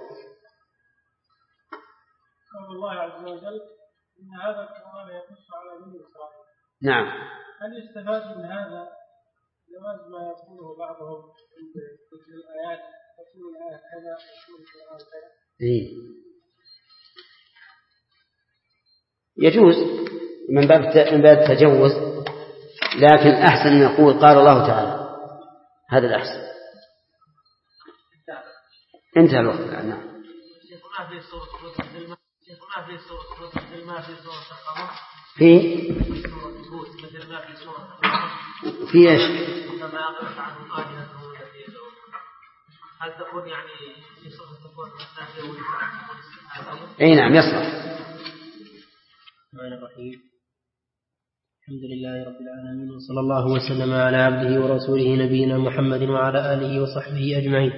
قال الله عز وجل إن هذا القرآن يقص على بني إسرائيل. نعم. هل يستفاد من هذا جواز ما يقوله بعضهم في الآيات، تكون الآية كذا تكون القرآن كذا؟ يجوز من باب التجوز، لكن أحسن أن يقول قال الله تعالى، هذا الأحسن. انتهى الوقت الآن. نعم. ما في صورة مثل ما في سورة في ايش؟ كما أغلق عنهم آلهتهم التي يدعون. هل تكون يعني في صورة تكون نافية ولا؟ أي نعم يصلح. الرحمن الرحيم. الحمد لله رب العالمين، وصلى الله وسلم على عبده ورسوله نبينا محمد وعلى آله وصحبه أجمعين.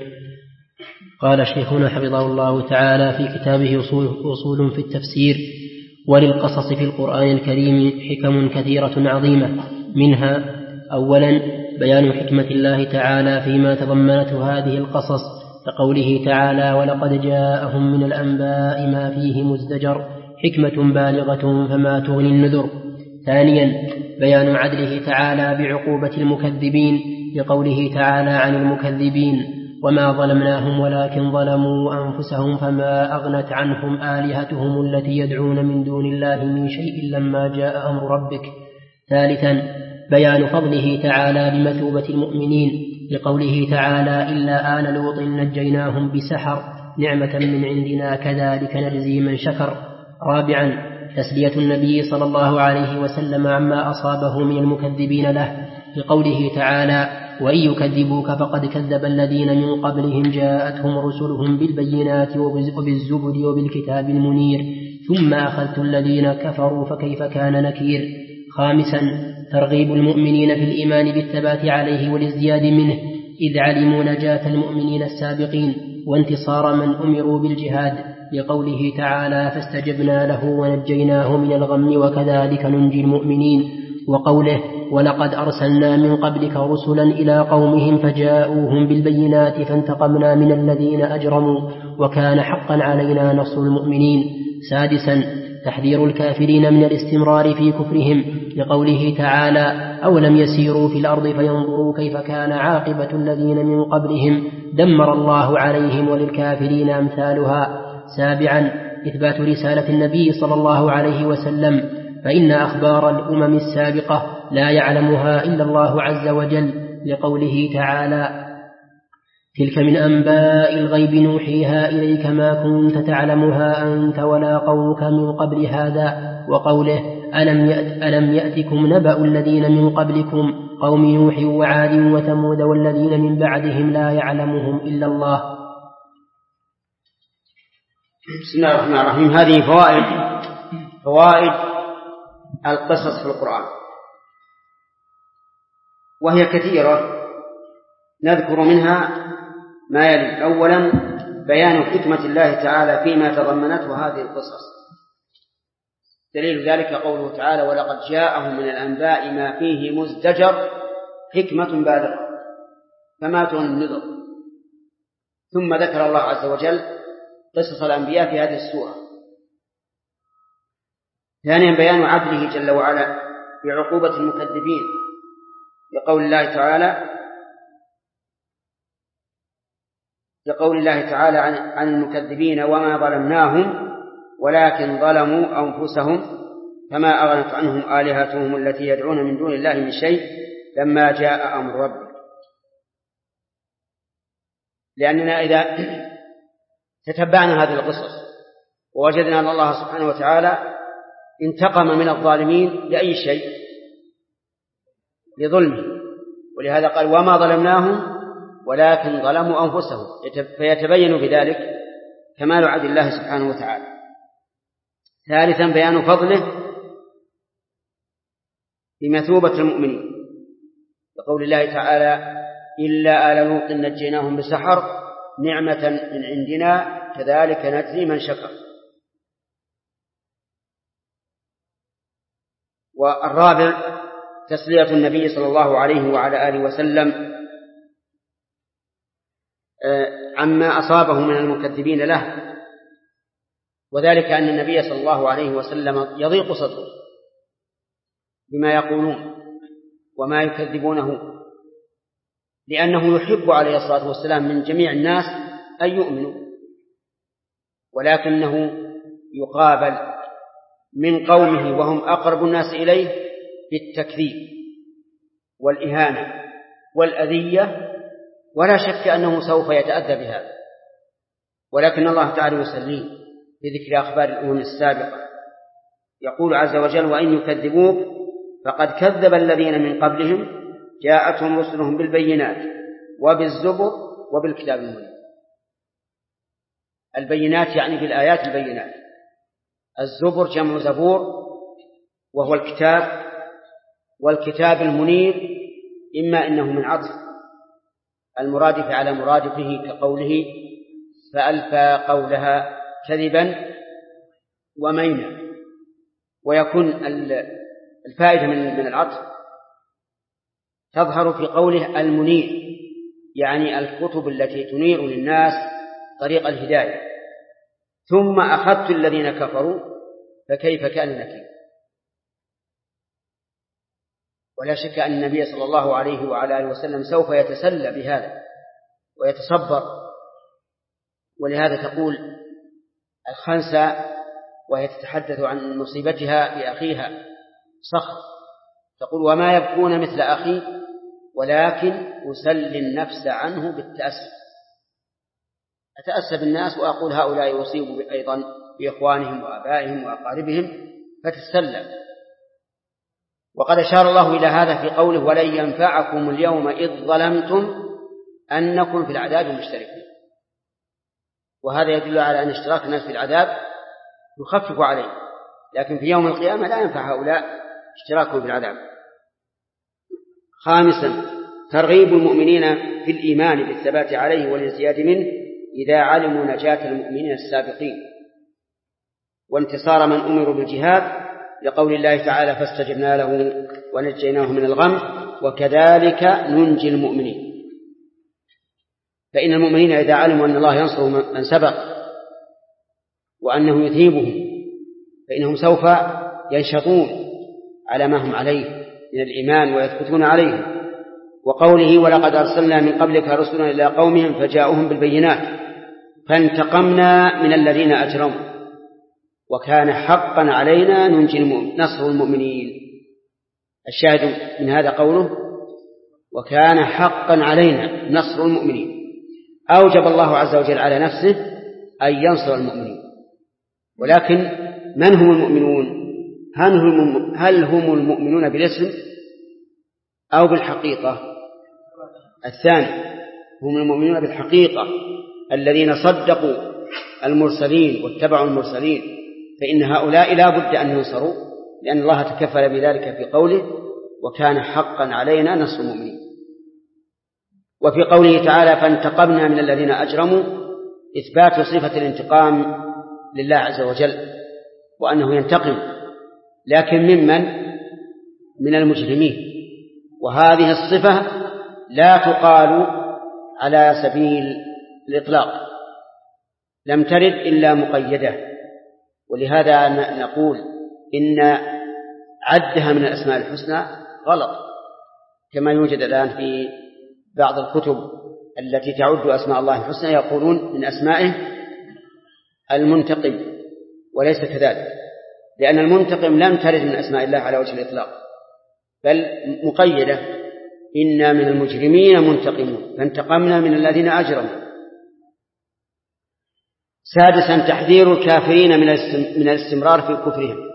قال شيخنا حفظه الله تعالى في كتابه أصول في التفسير: وللقصص في القرآن الكريم حكم كثيرة عظيمة، منها أولا بيان حكمة الله تعالى فيما تضمنته هذه القصص، كقوله تعالى: ولقد جاءهم من الأنباء ما فيه مزدجر، حكمة بالغة فما تغني النذر. ثانيا بيان عدله تعالى بعقوبة المكذبين، لقوله تعالى عن المكذبين: وما ظلمناهم ولكن ظلموا أنفسهم فما أغنت عنهم آلهتهم التي يدعون من دون الله من شيء لما جاء أمر ربك. ثالثا بيان فضله تعالى بمثوبة المؤمنين، لقوله تعالى: إلا آل لوط نجيناهم بسحر، نعمة من عندنا كذلك نجزي من شكر. رابعا تسلية النبي صلى الله عليه وسلم عما أصابه من المكذبين له، لقوله تعالى: وإن يكذبوك فقد كذب الذين من قبلهم جاءتهم رسلهم بالبينات وبالزبر وبالكتاب المنير، ثم أخذت الذين كفروا فكيف كان نكير. خامسا ترغيب المؤمنين في الإيمان بالثبات عليه والازدياد منه، إذ علموا نجاة المؤمنين السابقين وانتصار من أمروا بالجهاد، لقوله تعالى: فاستجبنا له ونجيناه من الغم وكذلك ننجي المؤمنين. وقوله: ولقد أرسلنا من قبلك رسلا إلى قومهم فجاءوهم بالبينات فانتقمنا من الذين أجرموا وكان حقا علينا نصر المؤمنين. سادسا تحذير الكافرين من الاستمرار في كفرهم، لقوله تعالى: أولم يسيروا في الأرض فينظروا كيف كان عاقبة الذين من قبلهم دمر الله عليهم وللكافرين أمثالها. سابعا إثبات رسالة النبي صلى الله عليه وسلم، فإن أخبار الأمم السابقة لا يعلمها إلا الله عز وجل، لقوله تعالى: تلك من أنباء الغيب نوحيها إليك ما كنت تعلمها أنت ولا قومك من قبل هذا. وقوله: ألم يأتكم نبأ الذين من قبلكم قوم نوح وعاد وثمود والذين من بعدهم لا يعلمهم إلا الله. بسم الله الرحمن الرحيم. هذه فوائد القصص في القرآن، وهي كثيرة، نذكر منها ما يلي. أولا بيان حكمة الله تعالى فيما تضمنته هذه القصص، دليل ذلك قوله تعالى: ولقد جاءهم من الأنباء ما فيه مزدجر، حكمة بالغة فما تغني النذر. ثم ذكر الله عز وجل قصص الأنبياء في هذه السورة. ثانيا بيان عدله جل وعلا بعقوبة المكذبين، لقول الله تعالى: لقول الله تعالى عن المكذبين وما ظلمناهم ولكن ظلموا أنفسهم فما أغنت عنهم آلهتهم التي يدعون من دون الله من شيء لما جاء أمر ربك. لأننا إذا تتبعنا هذه القصص ووجدنا أن الله سبحانه وتعالى انتقم من الظالمين لأي شيء؟ لظلمه، ولهذا قال وما ظلمناهم ولكن ظلموا أنفسهم، فيتبين بذلك كمال عدل الله سبحانه وتعالى. ثالثا بيان فضله بمثوبة المؤمنين، لقول الله تعالى إلا آل لوط نجيناهم بسحر نعمة من عندنا كذلك نجزي من شكر. والرابع تسلية النبي صلى الله عليه وعلى آله وسلم عما أصابه من المكذبين له، وذلك أن النبي صلى الله عليه وسلم يضيق صدره بما يقولون وما يكذبونه، لأنه يحب عليه الصلاة والسلام من جميع الناس أن يؤمنوا، ولكنه يقابل من قومه وهم أقرب الناس إليه بالتكذيب والإهانة والأذية، ولا شك أنه سوف يتأذى بهذا، ولكن الله تعالى يسليه بذكر أخبار الأمم السابقة. يقول عز وجل وإن يكذبوك فقد كذب الذين من قبلهم جاءتهم رسلهم بالبينات وبالزبر وبالكتاب المنير. البينات يعني بالآيات البينات، الزبر جمع زبور وهو الكتاب، والكتاب المنير إما إنه من عطف المرادف على مرادفه كقوله فألفى قولها كذبا ومينا، ويكون الفائدة من العطف تظهر في قوله المنير، يعني الكتب التي تنير للناس طريق الهداية. ثم أخذت الذين كفروا فكيف كان نكير. ولا شك أن النبي صلى الله عليه وعلى آله وسلم سوف يتسلى بهذا ويتصبر، ولهذا تقول الخنسة وهي تتحدث عن مصيبتها بأخيها صخر، تقول وما يبكون مثل أخي ولكن أسلي النفس عنه بالتأسف، أتأسف الناس وأقول هؤلاء يصيبوا أيضا بإخوانهم وآبائهم وأقاربهم فتتسلى. وقد أشار الله إلى هذا في قوله ولن ينفعكم اليوم إذ ظلمتم أنكم في العذاب مشتركون، وهذا يدل على أن اشتراك الناس في العذاب يخفف عليه، لكن في يوم القيامة لا ينفع هؤلاء اشتراكهم في العذاب. خامسا ترغيب المؤمنين في الإيمان بالثبات عليه والازدياد منه إذا علموا نجاة المؤمنين السابقين وانتصار من أمروا بالجهاد، لقول الله تعالى فاستجبنا له ونجيناه من الغم وكذلك ننجي المؤمنين. فإن المؤمنين إذا علموا أن الله ينصر من سبق وأنه يثيبهم فإنهم سوف ينشطون على ما هم عليه من الإيمان ويثبتون عليه. وقوله ولقد أرسلنا من قبلك رسلا إلى قومهم فجاءوهم بالبينات فانتقمنا من الذين أجرموا وكان حقا علينا ننجي نصر المؤمنين. الشاهد من هذا قوله وكان حقا علينا نصر المؤمنين، أوجب الله عز وجل على نفسه أن ينصر المؤمنين. ولكن من هم المؤمنون؟ هل هم المؤمنون بالاسم أو بالحقيقة؟ الثاني، هم المؤمنون بالحقيقة الذين صدقوا المرسلين واتبعوا المرسلين، فإن هؤلاء لا بد أن ينصروا، لأن الله تكفل بذلك في قوله وكان حقا علينا نصر المؤمنين. وفي قوله تعالى فانتقمنا من الذين أجرموا إثبات صفة الانتقام لله عز وجل وأنه ينتقم، لكن من المجرمين، وهذه الصفة لا تقال على سبيل الإطلاق، لم ترد إلا مقيدة، ولهذا نقول إن عدها من الأسماء الحسنى غلط، كما يوجد الآن في بعض الكتب التي تعد أسماء الله الحسنى يقولون من أسمائه المنتقم، وليس كذلك، لأن المنتقم لم ترد من أسماء الله على وجه الإطلاق، بل مقيدة: إنا من المجرمين منتقمون فانتقمنا من الذين أجرموا. سادسا تحذير الكافرين من الاستمرار في كفرهم،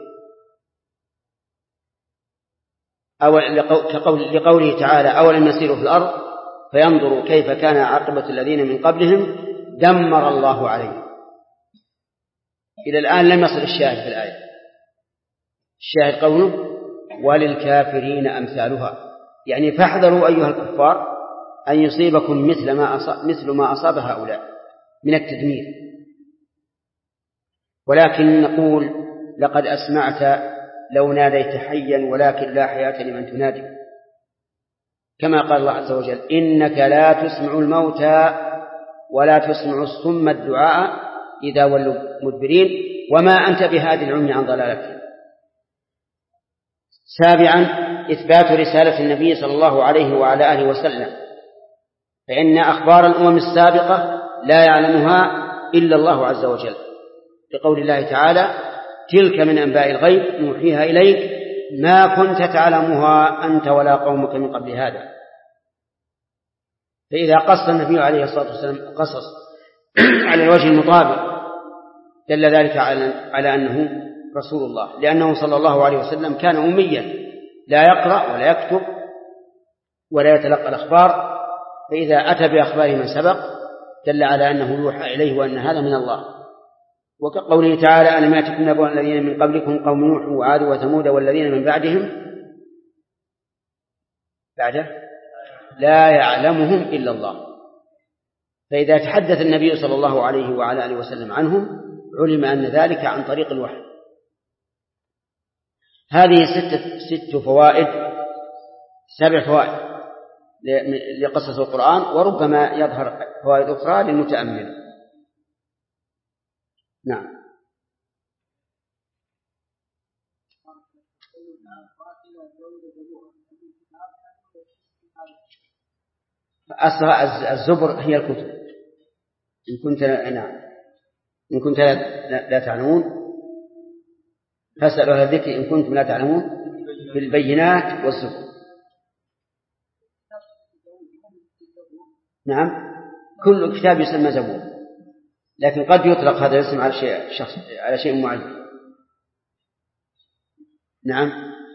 لقوله تعالى: أولم يسيروا في الأرض فينظروا كيف كان عاقبة الذين من قبلهم دمر الله عليهم. إلى الآن لم يصل الشاهد في الآية. الشاهد قوله: وللكافرين أمثالها، يعني فاحذروا أيها الكفار أن يصيبكم مثل ما أصاب هؤلاء من التدمير. ولكن نقول: لقد أسمعت لو ناديت حيا ولكن لا حياة لمن تنادي، كما قال الله عز وجل: إنك لا تسمع الموتى ولا تسمع الصم الدعاء إذا ولوا مدبرين وما أنت بهادي العمي عن ضلالتهم. سابعا إثبات رسالة النبي صلى الله عليه وعلى آله وسلم، فإن أخبار الأمم السابقة لا يعلمها إلا الله عز وجل، لقول الله تعالى: تلك من أنباء الغيب نوحيها إليك ما كنت تعلمها أنت ولا قومك من قبل هذا. فإذا قص النبي عليه الصلاة والسلام قصص على الوجه المطابق دل ذلك على أنه رسول الله، لأنه صلى الله عليه وسلم كان أميا لا يقرأ ولا يكتب ولا يتلقى الأخبار، فإذا أتى بأخبار من سبق دل على أنه يوحى إليه وأن هذا من الله. وكقوله تعالى: ألم يأتكم نبأ الذين من قبلكم قوم نوح وعاد وثمود والذين من بعدهم لا يعلمهم إلا الله. فإذا تحدث النبي صلى الله عليه وعلى آله وسلم عنهم علم أن ذلك عن طريق الوحي. هذه 7 فوائد لقصص القرآن، وربما يظهر فوائد أخرى للمتأمل. نعم. أصل الزبر هي الكتب، إن كنت لا تعلمون فاسألوا أهل الذكر إن كنتم لا تعلمون بالبينات والزبر. نعم، كل كتاب يسمى زبور، لكن قد يطلق هذا الاسم على شيء معين. نعم.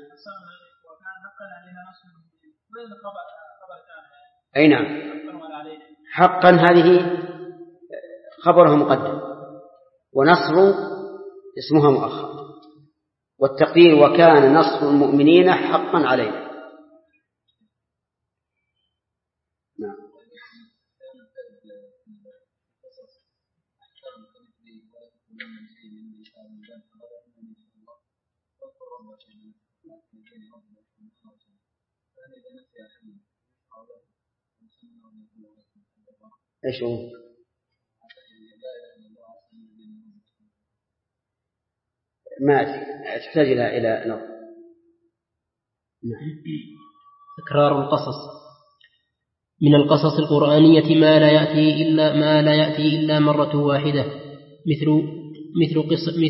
أي نعم، حقا هذه خبرها مقدم، ونصر اسمها مؤخر، والتقدير: وكان نصر المؤمنين حقا علينا. نعم. ايش هو؟ ما تحتاج الى نظر. تكرار القصص. من القصص القرآنية ما لا يأتي إلا مرة واحدة، مثل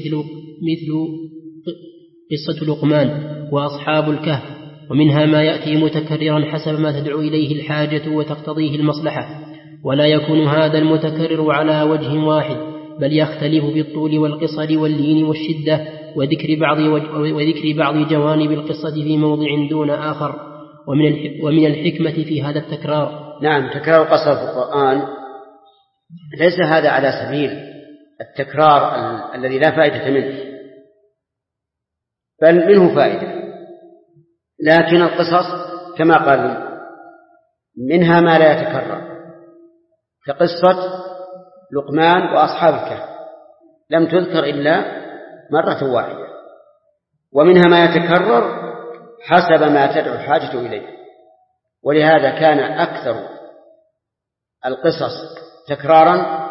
قصة لقمان وأصحاب الكهف، ومنها ما يأتي متكررا حسب ما تدعو إليه الحاجة وتقتضيه المصلحة، ولا يكون هذا المتكرر على وجه واحد، بل يختلف بالطول والقصر واللين والشدة وذكر بعض جوانب القصة في موضع دون آخر، ومن الحكمة في هذا التكرار. نعم، تكرار القصص في القرآن ليس هذا على سبيل التكرار الذي لا فائدة منه، بل منه فائدة، لكن القصص كما قال منها ما لا يتكرر، كقصة لقمان وأصحاب الكهف لم تذكر إلا مرة واحدة، ومنها ما يتكرر حسب ما تدعو الحاجة إليه، ولهذا كان أكثر القصص تكرارا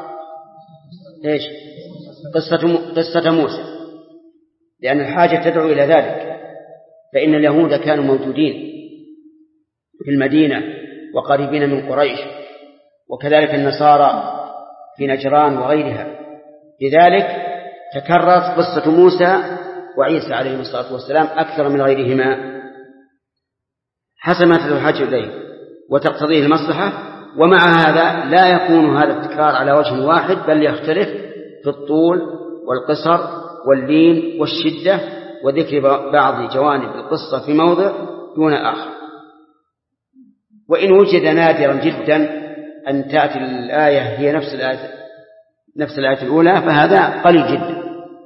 قصة موسى، لأن الحاجة تدعو إلى ذلك، فإن اليهود كانوا موجودين في المدينة وقريبين من قريش، وكذلك النصارى في نجران وغيرها. لذلك تكررت قصة موسى وعيسى عليهم الصلاة والسلام أكثر من غيرهما حسب ما تدعو الحاجة إليه وتقتضيه المصلحة. ومع هذا لا يكون هذا التكرار على وجه واحد، بل يختلف في الطول والقصر واللين والشدة وذكر بعض جوانب القصة في موضع دون آخر. وإن وجد نادرا جدا أن تأتي الآية هي نفس الآية الأولى فهذا قليل جدا.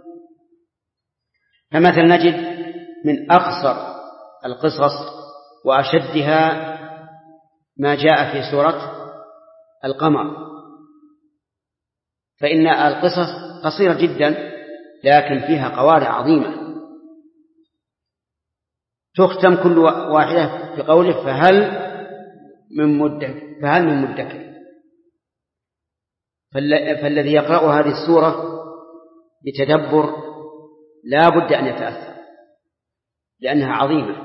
فمثلا نجد من أقصر القصص وأشدها ما جاء في سورة القمر، فإن القصص قصيرة جدا لكن فيها قوارع عظيمة تختم كل واحدة بقوله فهل من مدكر. فالذي يقرأ هذه السورة بتدبر لا بد أن يتأثر لأنها عظيمة.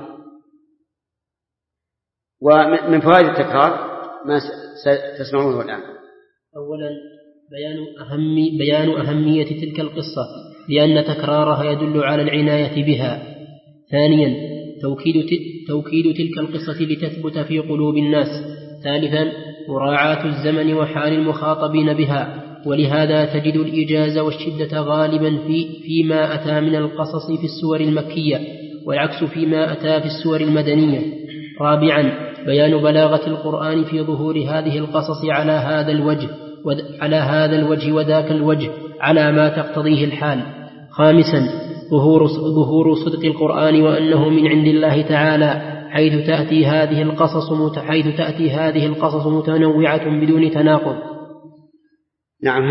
ومن فوائد التكرار ما ستسمعونه الآن. أولا بيان أهمية تلك القصة لأن تكرارها يدل على العناية بها. ثانيا توكيد تلك القصة لتثبت في قلوب الناس. ثالثا مراعاة الزمن وحال المخاطبين بها، ولهذا تجد الإجازة والشدة غالبا فيما أتى من القصص في السور المكية، والعكس فيما أتى في السور المدنية. رابعا بيان بلاغة القرآن في ظهور هذه القصص على هذا الوجه وذاك الوجه على ما تقتضيه الحال. خامسا ظهور صدق القرآن وأنه من عند الله تعالى، حيث تأتي هذه القصص متنوعة بدون تناقض. نعم،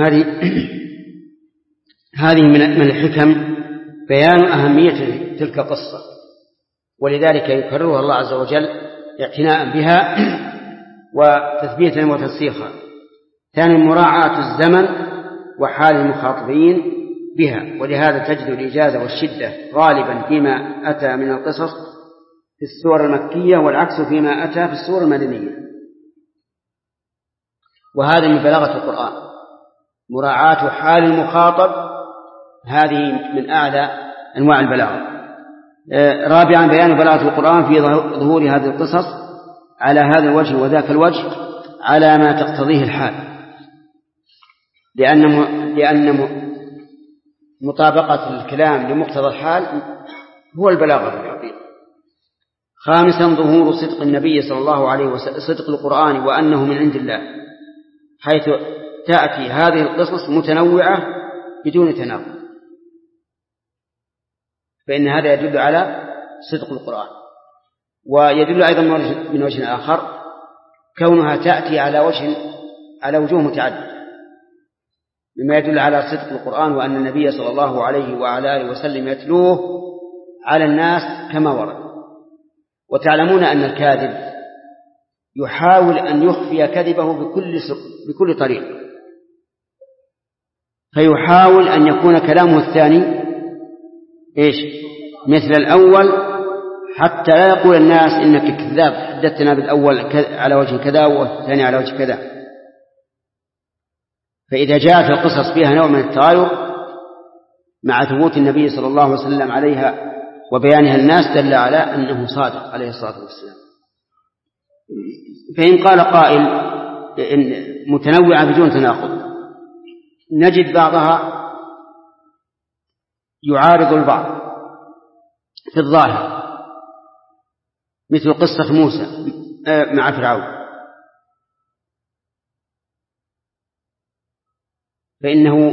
هذه من الحكم بيان أهمية تلك القصة، ولذلك يكررها الله عز وجل اعتناء بها وتثبيتا وترسيخا. ثانيا مراعاة الزمن وحال المخاطبين بها، ولهذا تجد الإجازة والشدة غالبا فيما أتى من القصص في السور المكية، والعكس فيما أتى في السور المدنية. وهذا من بلاغة القرآن، مراعاة حال المخاطب، هذه من أعلى أنواع البلاغة. رابعا بيان بلاغة القرآن في ظهور هذه القصص على هذا الوجه وذاك الوجه على ما تقتضيه الحال، لأن مطابقة الكلام لمقتضى الحال هو البلاغة في الحقيقة. خامسا ظهور صدق النبي صلى الله عليه وسلم، صدق القرآن وأنه من عند الله، حيث تأتي هذه القصص متنوعة بدون تناقض، فإن هذا يدل على صدق القرآن. ويدل أيضا من وجه آخر كونها تأتي على وجوه متعددة، مما يدل على صدق القرآن وأن النبي صلى الله عليه وعلى آله وسلم يتلوه على الناس كما ورد. وتعلمون أن الكاذب يحاول أن يخفي كذبه بكل طريق، فيحاول أن يكون كلامه الثاني مثل الأول، حتى لا يقول الناس إنك كذاب، حدثنا بالأول على وجه كذا والثاني على وجه كذا. فإذا جاءت القصص فيها نوع من التغاير مع ثبوت النبي صلى الله عليه وسلم عليها وبيانها الناس دل على أنه صادق عليه الصلاة والسلام. فإن قال قائل إن متنوعة بدون تناقض، نجد بعضها يعارض البعض في الظاهر، مثل قصة موسى مع فرعون، فإنه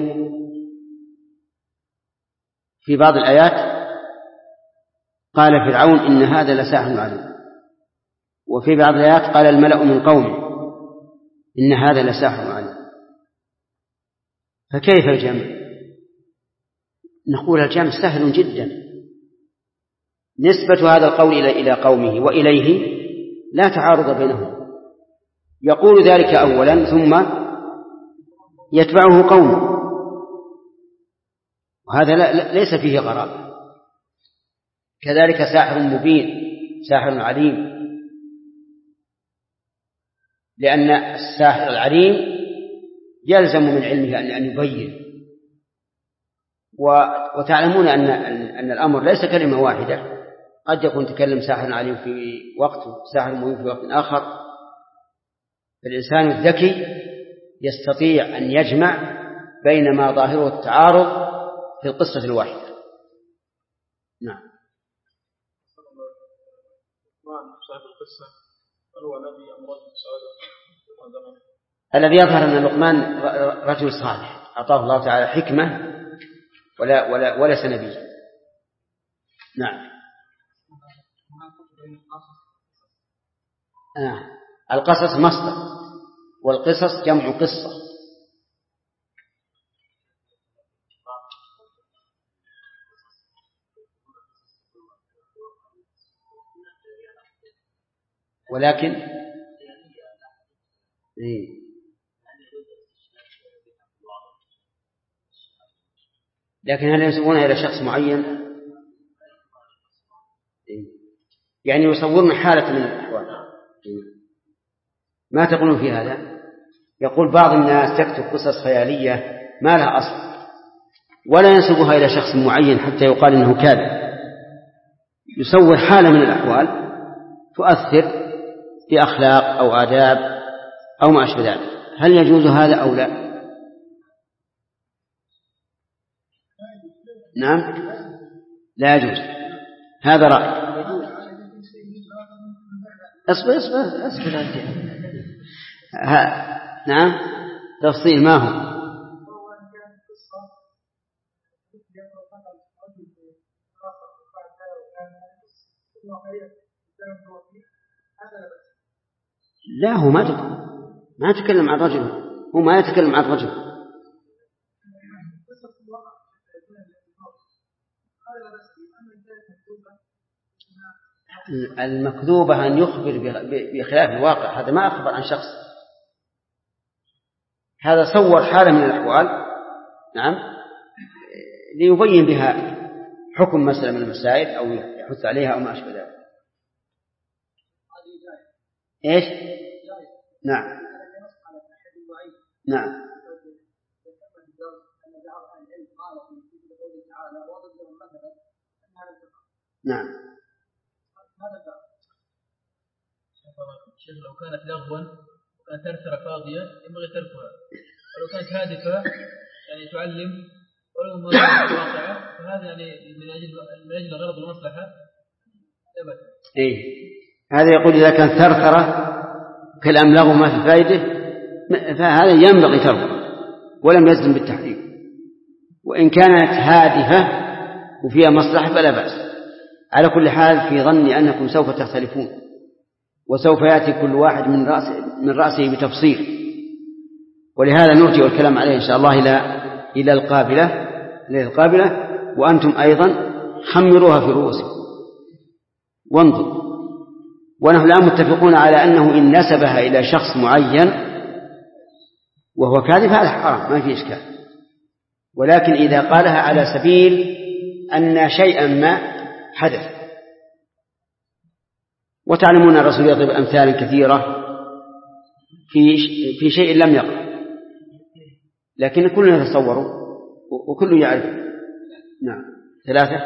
في بعض الآيات قال فرعون إن هذا لساحر عليم، وفي بعض الآيات قال الملأ من قومه إن هذا لساحر عليم. فكيف الجمع؟ نقول الجمع سهل جدا، نسبة هذا القول إلى قومه وإليه لا تعارض بينهم، يقول ذلك أولا ثم يتبعه قومه، وهذا ليس فيه غرابة. كذلك ساحر مبين، ساحر عليم. لأن الساحر العليم يلزم من علمه أن يبين. وتعلمون أن الأمر ليس كلمة واحدة، قد يكون تكلم ساحر عليم في وقت وساحر مبين في وقت آخر. فالإنسان الذكي يستطيع أن يجمع بين ما ظاهره التعارض في القصة الواحدة. نعم. الذي يظهر أن لقمان رجل صالح أعطاه الله تعالى حكمة وليس نبي. نعم. القصص مصدر، والقصص جمع قصة. ولكن هل ينسبونها إلى شخص معين؟ يعني يصورون حالة من الأحوال. ما تقولون في هذا؟ يقول بعض الناس تكتب قصص خيالية ما لها أصل ولا ينسبها إلى شخص معين حتى يقال إنه كاذب، يصور حالة من الأحوال تؤثر في أخلاق أو آداب أو ما أشبه ذلك. هل يجوز هذا أو لا؟ نعم لا يجوز. هذا رأي. أصبر نعم تفصيل ما هو؟ لا هو ما يتكلم عن رجل، هو ما يتكلم عن رجل. المكذوبة أن يخبر بخلاف الواقع، هذا ما أخبر عن شخص، هذا صور حالة من الأحوال نعم ليبين بها حكم مسألة من المسائل أو يحث عليها أو ما أشبه ذلك. إيش؟ نعم نعم نعم. لو كانت لغوا وكانت ترثر فاضية ينبغي تركها، ولو كانت هادفة يعني تعلم ولو ما واقعة فهذا يعني من أجل غرض المصلحة ثبت. إيه هذا يقول إذا كان ثرثرة كلام لغو ما في فائدة فهذا ينبغي تركه ولم يلزم بالتحريم، وإن كانت هادفة وفيها مصلحة فلا بأس. على كل حال في ظني أنكم سوف تختلفون وسوف يأتي كل واحد من رأسه بتفصيل، ولهذا نرجع الكلام عليه إن شاء الله إلى القابلة، وأنتم أيضا حمروها في رؤوسكم وانظروا. ونحن الآن متفقون على أنه إن نسبها إلى شخص معين وهو كاذب هذا حرام ما في إشكال، ولكن إذا قالها على سبيل أن شيئا ما حدث، وتعلمون الرسول يضرب أمثالا كثيرة في شيء لم يقع، لكن كلنا يتصوره وكل يعرف. نعم. 3.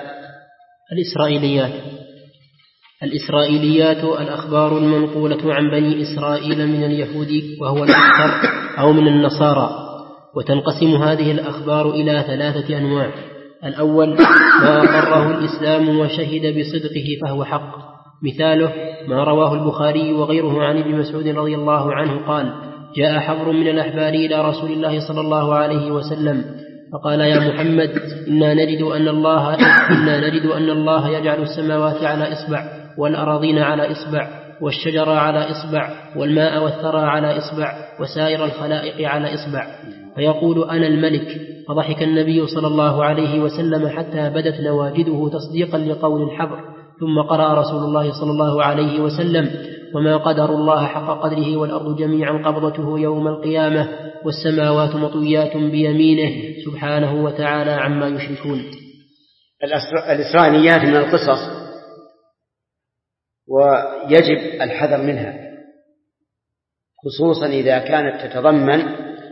الإسرائيليات الأخبار المنقولة عن بني إسرائيل من اليهود وهو الأكثر أو من النصارى، وتنقسم هذه الأخبار إلى 3 أنواع. الأول ما أقره الإسلام وشهد بصدقه فهو حق، مثاله ما رواه البخاري وغيره عن ابن مسعود رضي الله عنه قال: جاء حبر من الأحبار إلى رسول الله صلى الله عليه وسلم فقال: يا محمد إنا نجد أن الله يجعل السماوات على إصبع والأراضين على إصبع والشجر على إصبع والماء والثرى على إصبع وسائر الخلائق على إصبع، فيقول: أنا الملك. فضحك النبي صلى الله عليه وسلم حتى بدت نواجذه تصديقا لقول الحبر، ثم قرأ رسول الله صلى الله عليه وسلم: وما قدر الله حق قدره والأرض جميعا قبضته يوم القيامة والسماوات مطويات بيمينه سبحانه وتعالى عما يشركون. الإسرائيليات من القصص ويجب الحذر منها، خصوصا إذا كانت تتضمن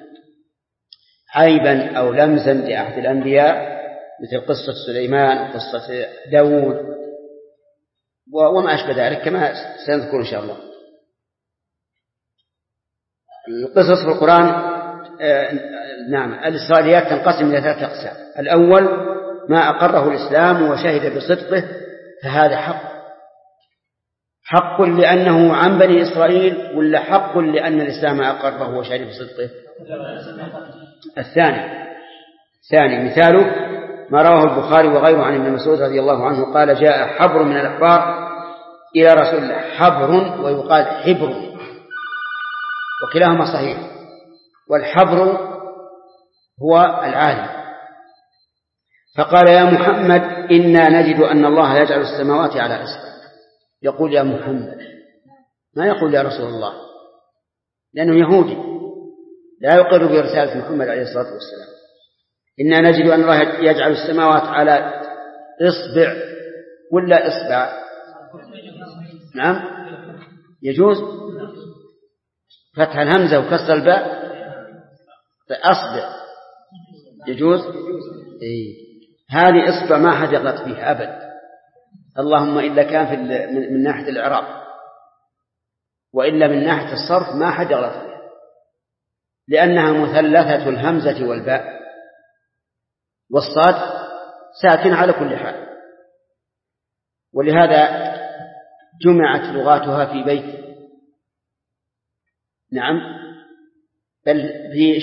عيبا أو لمزا لأحد الأنبياء مثل قصة سليمان وقصة داود وما أشبه ذلك كما سنذكر إن شاء الله. القصص في القرآن نعم الإسرائيليات تنقسم إلى 3 أقسام. الأول ما أقره الإسلام وشهد بصدقه فهذا حق لأنه عن بني إسرائيل ولا حق لأن الإسلام أقره وشهد بصدقه؟ الثاني مثاله ما رواه البخاري وغيره عن ابن مسعود رضي الله عنه قال جاء حبر من الأحبار إلى رسول الله، حبر ويقال حبر وكلاهما صحيح، والحبر هو العالم، فقال يا محمد إنا نجد أن الله يجعل السماوات على أسفل. يقول يا محمد، ما يقول يا رسول الله، لأنه يهودي لا يقر برسالة محمد عليه الصلاة والسلام. إنا نجد أن الله يجعل السماوات على إصبع ولا إصبع؟ نعم يجوز فتح الهمزة وكسر الباء أصبع يجوز. هذه إصبع ما حد يغلط فيها أبد، اللهم إلا كان من ناحية الإعراب، وإلا من ناحية الصرف ما حد يغلط فيها، لأنها مثلثة الهمزة والباء، والصاد ساكن على كل حال. ولهذا جمعت لغاتها في بيت، نعم بل في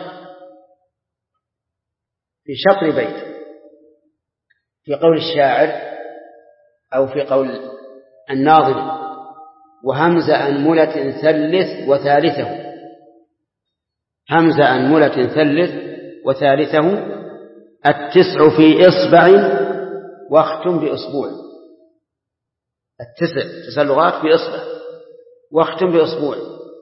شطر بيت، في قول الشاعر أو في قول الناظم وهمز أنملة ثلث وثالثه، همز أنملة ثلث وثالثه 9 في إصبع واختم بأسبوع. 9 لغات في إصبع واختم بأسبوع.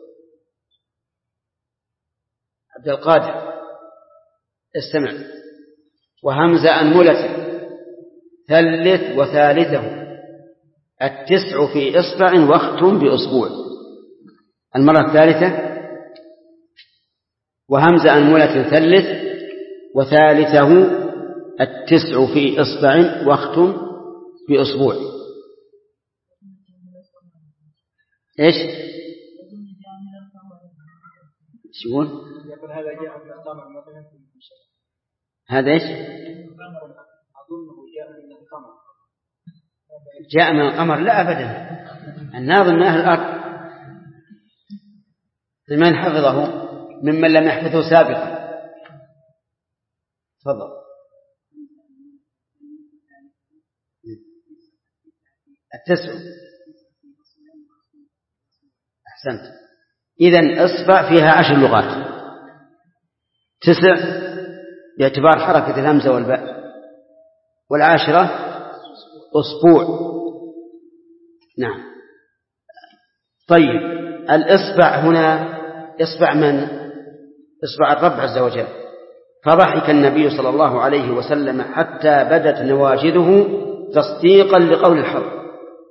عبد القادر استمع، وهمز أنملة ثلث وثالثه 9 في إصبع واختم بأسبوع. المرة الثالثة وهمز أنملة ثلث وثالثه 9 في إصبع واختم بأسبوع. إيش؟ شو هذا؟ إيش؟ جاء من القمر؟ لا أبدا، الناظم من أهل الأرض، من حفظه ممن لم يحفظه سابقا. تفضل. 9 أحسنت. إذن إصبع فيها 10 لغات، 9 باعتبار حركة الهمزة والباء، والعاشرة أسبوع. نعم. طيب الإصبع هنا إصبع من؟ إصبع الرب عز وجل. فضحك النبي صلى الله عليه وسلم حتى بدت نواجذه تصديقا لقول الحق،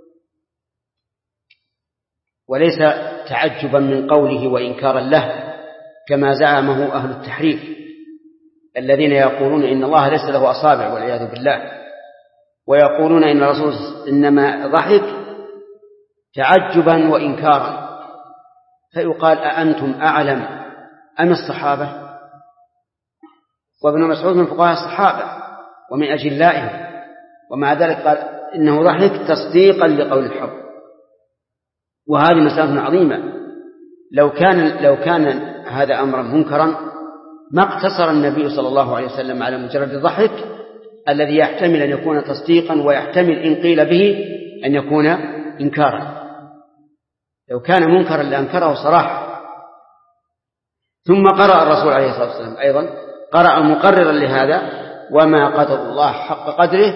وليس تعجبا من قوله وإنكارا له كما زعمه أهل التحريف الذين يقولون إن الله ليس له أصابع والعياذ بالله، ويقولون إن الرسول إنما ضحك تعجبا وإنكارا. فيقال أأنتم أعلم أم الصحابة؟ وابن مسعود من فقهاء الصحابة ومن أجلائهم، ومع ذلك قال إنه ضحك تصديقا لقول الحق. وهذه مسألة عظيمة. لو كان هذا أمرا منكرا ما اقتصر النبي صلى الله عليه وسلم على مجرد الضحك الذي يحتمل أن يكون تصديقا ويحتمل إن قيل به أن يكون إنكارا. لو كان منكرا لأنكره صراحة. ثم قرأ الرسول عليه الصلاة والسلام أيضا قرأ مقررا لهذا وما قدر الله حق قدره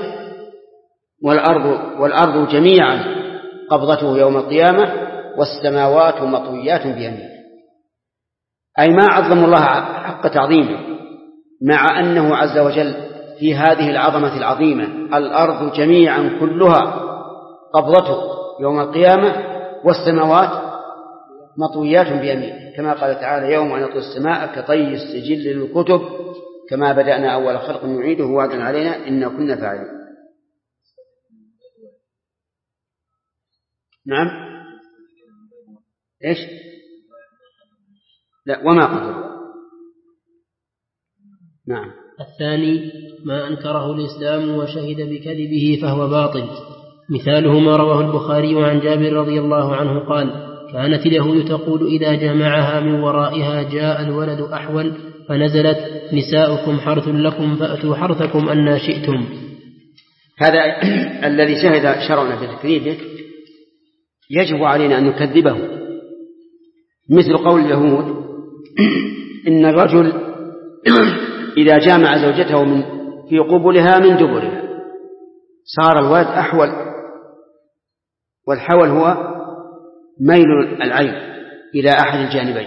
والأرض جميعا قبضته يوم القيامة والسماوات مطويات بيمينه، أي ما عظم الله حق تعظيمه، مع أنه عز وجل في هذه العظمة العظيمة الأرض جميعا كلها قبضته يوم القيامة والسماوات مطويات بيمينه، كما قال تعالى يوم نطوي السماء كطي السجل للكتب كما بدأنا أول خلق نعيده وعدا علينا إنا كنا فاعلين. نعم إيش؟ لا وما قدر. نعم. الثاني ما أنكره الإسلام وشهد بكذبه فهو باطل. مثاله ما رواه البخاري عن جابر رضي الله عنه قال: كانت اليهود تقول إذا جمعها من ورائها جاء الولد أحول، فنزلت نساؤكم حرث لكم فأتوا حرثكم أن شئتم. هذا الذي شهد شرعنا بتكذيبه يجب علينا أن نكذبه، مثل قول اليهود إن الرجل إذا جامع زوجته في قبلها من دبرها صار الولد أحول، والحول هو ميل العين إلى أحد الجانبين.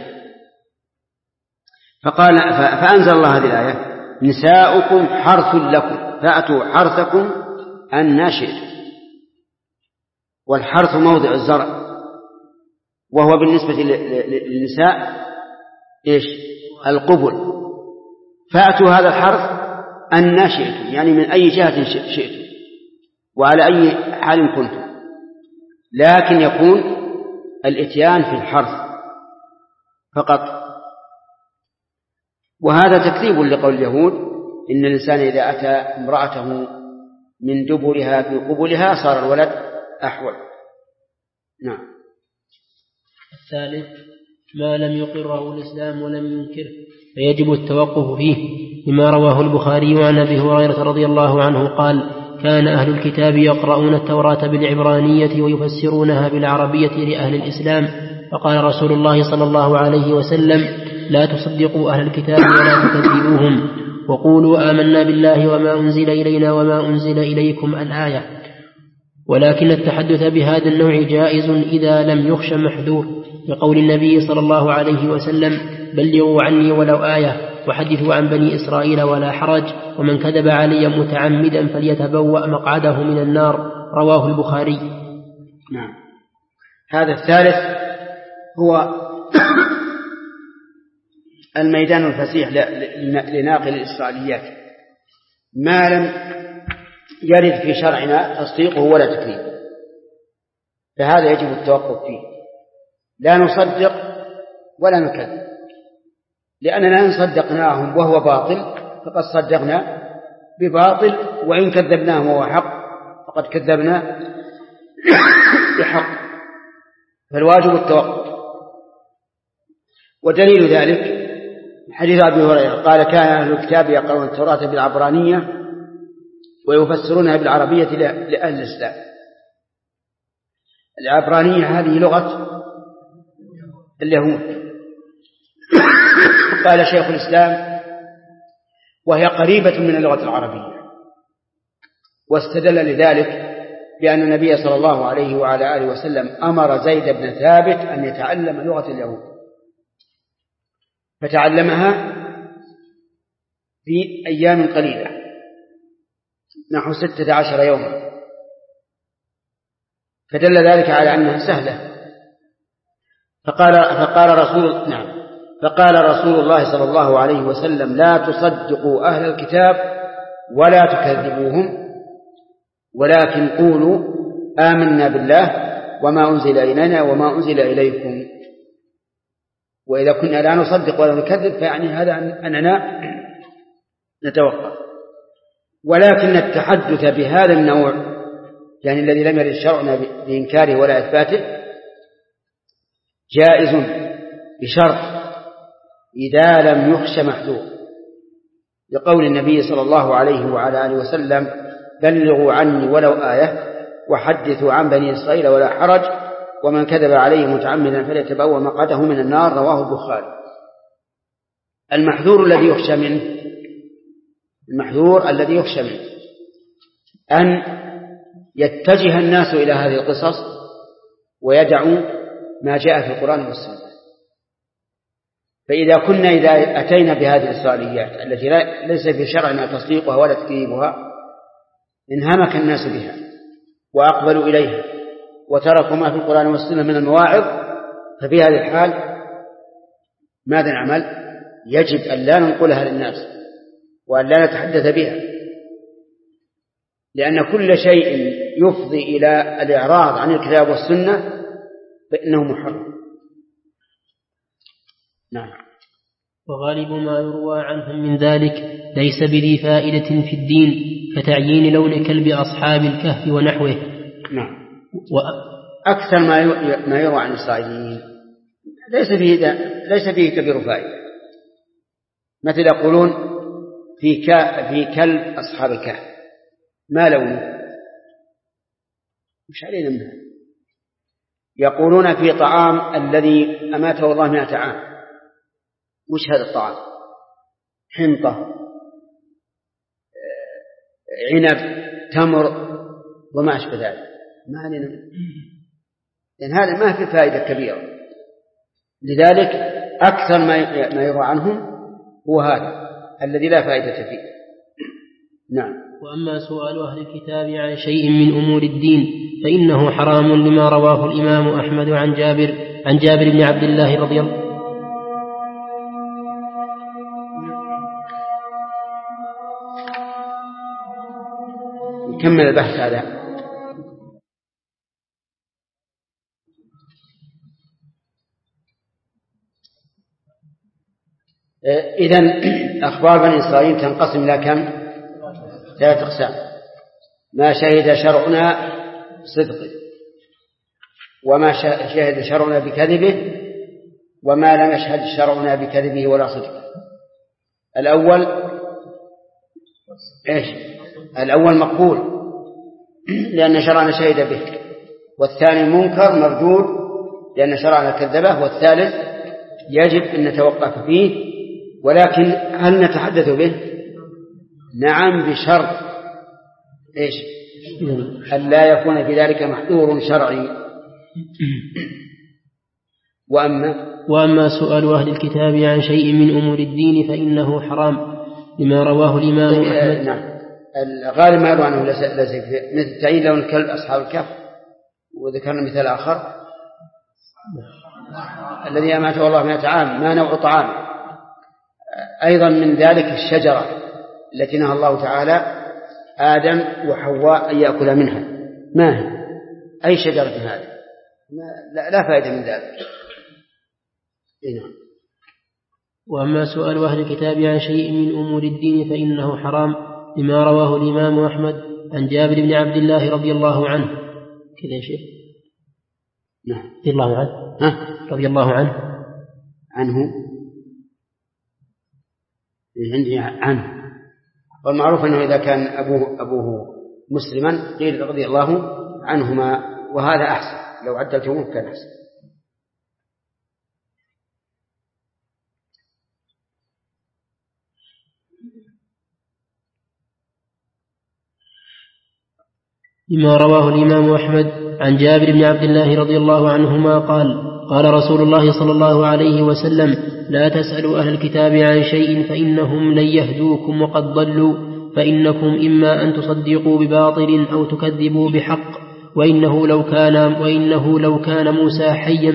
فأنزل الله هذه الآية: نساؤكم حرث لكم فأتوا حرثكم أن شئتم. والحرث موضع الزرع، وهو بالنسبة للنساء إيش؟ القبل. فأتوا هذا الحرث أن شئتم، يعني من أي جهة شئتم وعلى أي حال كنتم، لكن يكون الإتيان في الحرث فقط. وهذا تكذيب لقول اليهود إن الإنسان إذا أتى امرأته من دبرها في قبلها صار الولد أحول. نعم. الثالث ما لم يقره الإسلام ولم ينكره فيجب التوقف فيه، لما رواه البخاري عن أبي هريرة رضي الله عنه قال: كان أهل الكتاب يقرؤون التوراة بالعبرانية ويفسرونها بالعربية لأهل الإسلام، فقال رسول الله صلى الله عليه وسلم: لا تصدقوا أهل الكتاب ولا تكذبوهم، وقولوا آمنا بالله وما أنزل إلينا وما أنزل إليكم الآية. ولكن التحدث بهذا النوع جائز إذا لم يخش محذور، لقول النبي صلى الله عليه وسلم: بلغوا عني ولو آية وحدثوا عن بني إسرائيل ولا حرج، ومن كذب علي متعمدا فليتبوأ مقعده من النار. رواه البخاري. نعم. هذا الثالث هو الميدان الفسيح لناقل الإسرائيليات، ما لم يرد في شرعنا تصديقه ولا تكذيبه، فهذا يجب التوقف فيه. لا نصدق ولا نكذب، لأننا إن صدقناهم وهو باطل فقد صدقنا بباطل، وإن كذبناهم وهو حق فقد كذبنا بحق، فالواجب التوقف. ودليل ذلك حديث أبي هريرة قال: كان أهل الكتاب يقرؤون التوراة بالعبرانية ويفسرونها بالعربية لأهل الإسلام. العبرانية هذه لغة اليهود، قال شيخ الإسلام: وهي قريبة من اللغة العربية. واستدل لذلك بأن النبي صلى الله عليه وعلى آله وسلم أمر زيد بن ثابت أن يتعلم لغة اليهود، فتعلمها في أيام قليلة نحو 16 يوما، فدل ذلك على أنها سهلة. فقال رسول الله صلى الله عليه وسلم: لا تصدقوا أهل الكتاب ولا تكذبوهم، ولكن قولوا آمنا بالله وما أنزل إلينا وما أنزل إليكم. وإذا كنا لا نصدق ولا نكذب فيعني هذا أننا نتوقف. ولكن التحدث بهذا النوع، يعني الذي لم يرد شرعنا بإنكاره ولا إثباته، جائز بشرط إذا لم يخش محذور، لقول النبي صلى الله عليه وعلى آله وسلم: بلغوا عني ولو آية وحدثوا عن بني إسرائيل ولا حرج، ومن كذب عليه متعمدا فليتبوأ مقعده من النار. رواه البخاري. المحذور الذي يخشى منه أن يتجه الناس إلى هذه القصص ويدعوا ما جاء في القرآن والسنة. فإذا كنا إذا أتينا بهذه الإسرائيليات التي ليس في شرعنا تصديقها ولا تكذيبها، انهمك الناس بها وأقبلوا إليها وتركوا ما في القرآن والسنة من المواعظ، ففي هذه الحال ماذا نعمل؟ يجب أن لا ننقلها للناس وأن لا نتحدث بها، لأن كل شيء يفضي إلى الإعراض عن الكتاب والسنة فإنه محرم. نعم. وغالب ما يروى عنهم من ذلك ليس بذي فائدة في الدين كتعيين لون كلب أصحاب الكهف ونحوه. نعم. أكثر ما يروى عن الإسرائيليين ليس فيه كبير فائدة، مثل يقولون في كلب أصحاب الكهف، ما لونه؟ مش علينا منها. يقولون في طعام الذي أماته الله 100 عام، وش هذا الطعام؟ حنطة، عنب، تمر وما أشبه ذلك، ما علينا منه، لأن هذا ما في فائدة كبيرة. لذلك أكثر ما يروى عنهم هو هذا الذي لا فائدة فيه. نعم. وأما سؤال أهل الكتاب عن شيء من أمور الدين فإنه حرام لما رواه الإمام أحمد عن جابر بن عبد الله رضي الله عنه. نكمل البحث هذا. إذن أخبار بني إسرائيل تنقسم إلى كم؟ 3 أقسام: ما شهد شرعنا صدقه، وما شهد شرعنا بكذبه، وما لم يشهد شرعنا بكذبه ولا صدقه. الأول إيش؟ الأول مقبول لأن شرعنا شهد به، والثاني منكر مردود لأن شرعنا كذبه، والثالث يجب أن نتوقف فيه، ولكن هل نتحدث به؟ نعم، بشرط إيش؟ أن لا يكون في ذلك محذور شرعي. وأما سؤال أهل الكتاب عن شيء من أمور الدين فإنه حرام لما رواه الإمام أحمد. نعم. الغالب ما يروى عنه ليس مثل تعيين لون الكلب أصحاب الكهف، وذكرنا مثال آخر الذي أماته الله 100 عام، ما نوع طعام. أيضا من ذلك الشجرة التي نهى الله تعالى آدم وحواء أن يأكل منها، ما هي؟ أي شجرة هذه؟ لا فائدة من ذلك. نعم. وأما سؤال أهل الكتاب عن شيء من أمور الدين فإنه حرام لما رواه الإمام أحمد عن جابر بن عبد الله رضي الله عنه. كذا يا شيخ؟ نعم. رضي الله عنه. رضي الله عنه. عندي عنه. والمعروف أنه إذا كان أبوه مسلما قيل رضي الله عنهما، وهذا أحسن، لو عدلتموه كان أحسن. لما رواه الإمام أحمد عن جابر بن عبد الله رضي الله عنهما قال رسول الله صلى الله عليه وسلم: لا تسألوا أهل الكتاب عن شيء فإنهم لن يهدوكم وقد ضلوا، فإنكم إما أن تصدقوا بباطل أو تكذبوا بحق، وإنه لو كان موسى حيا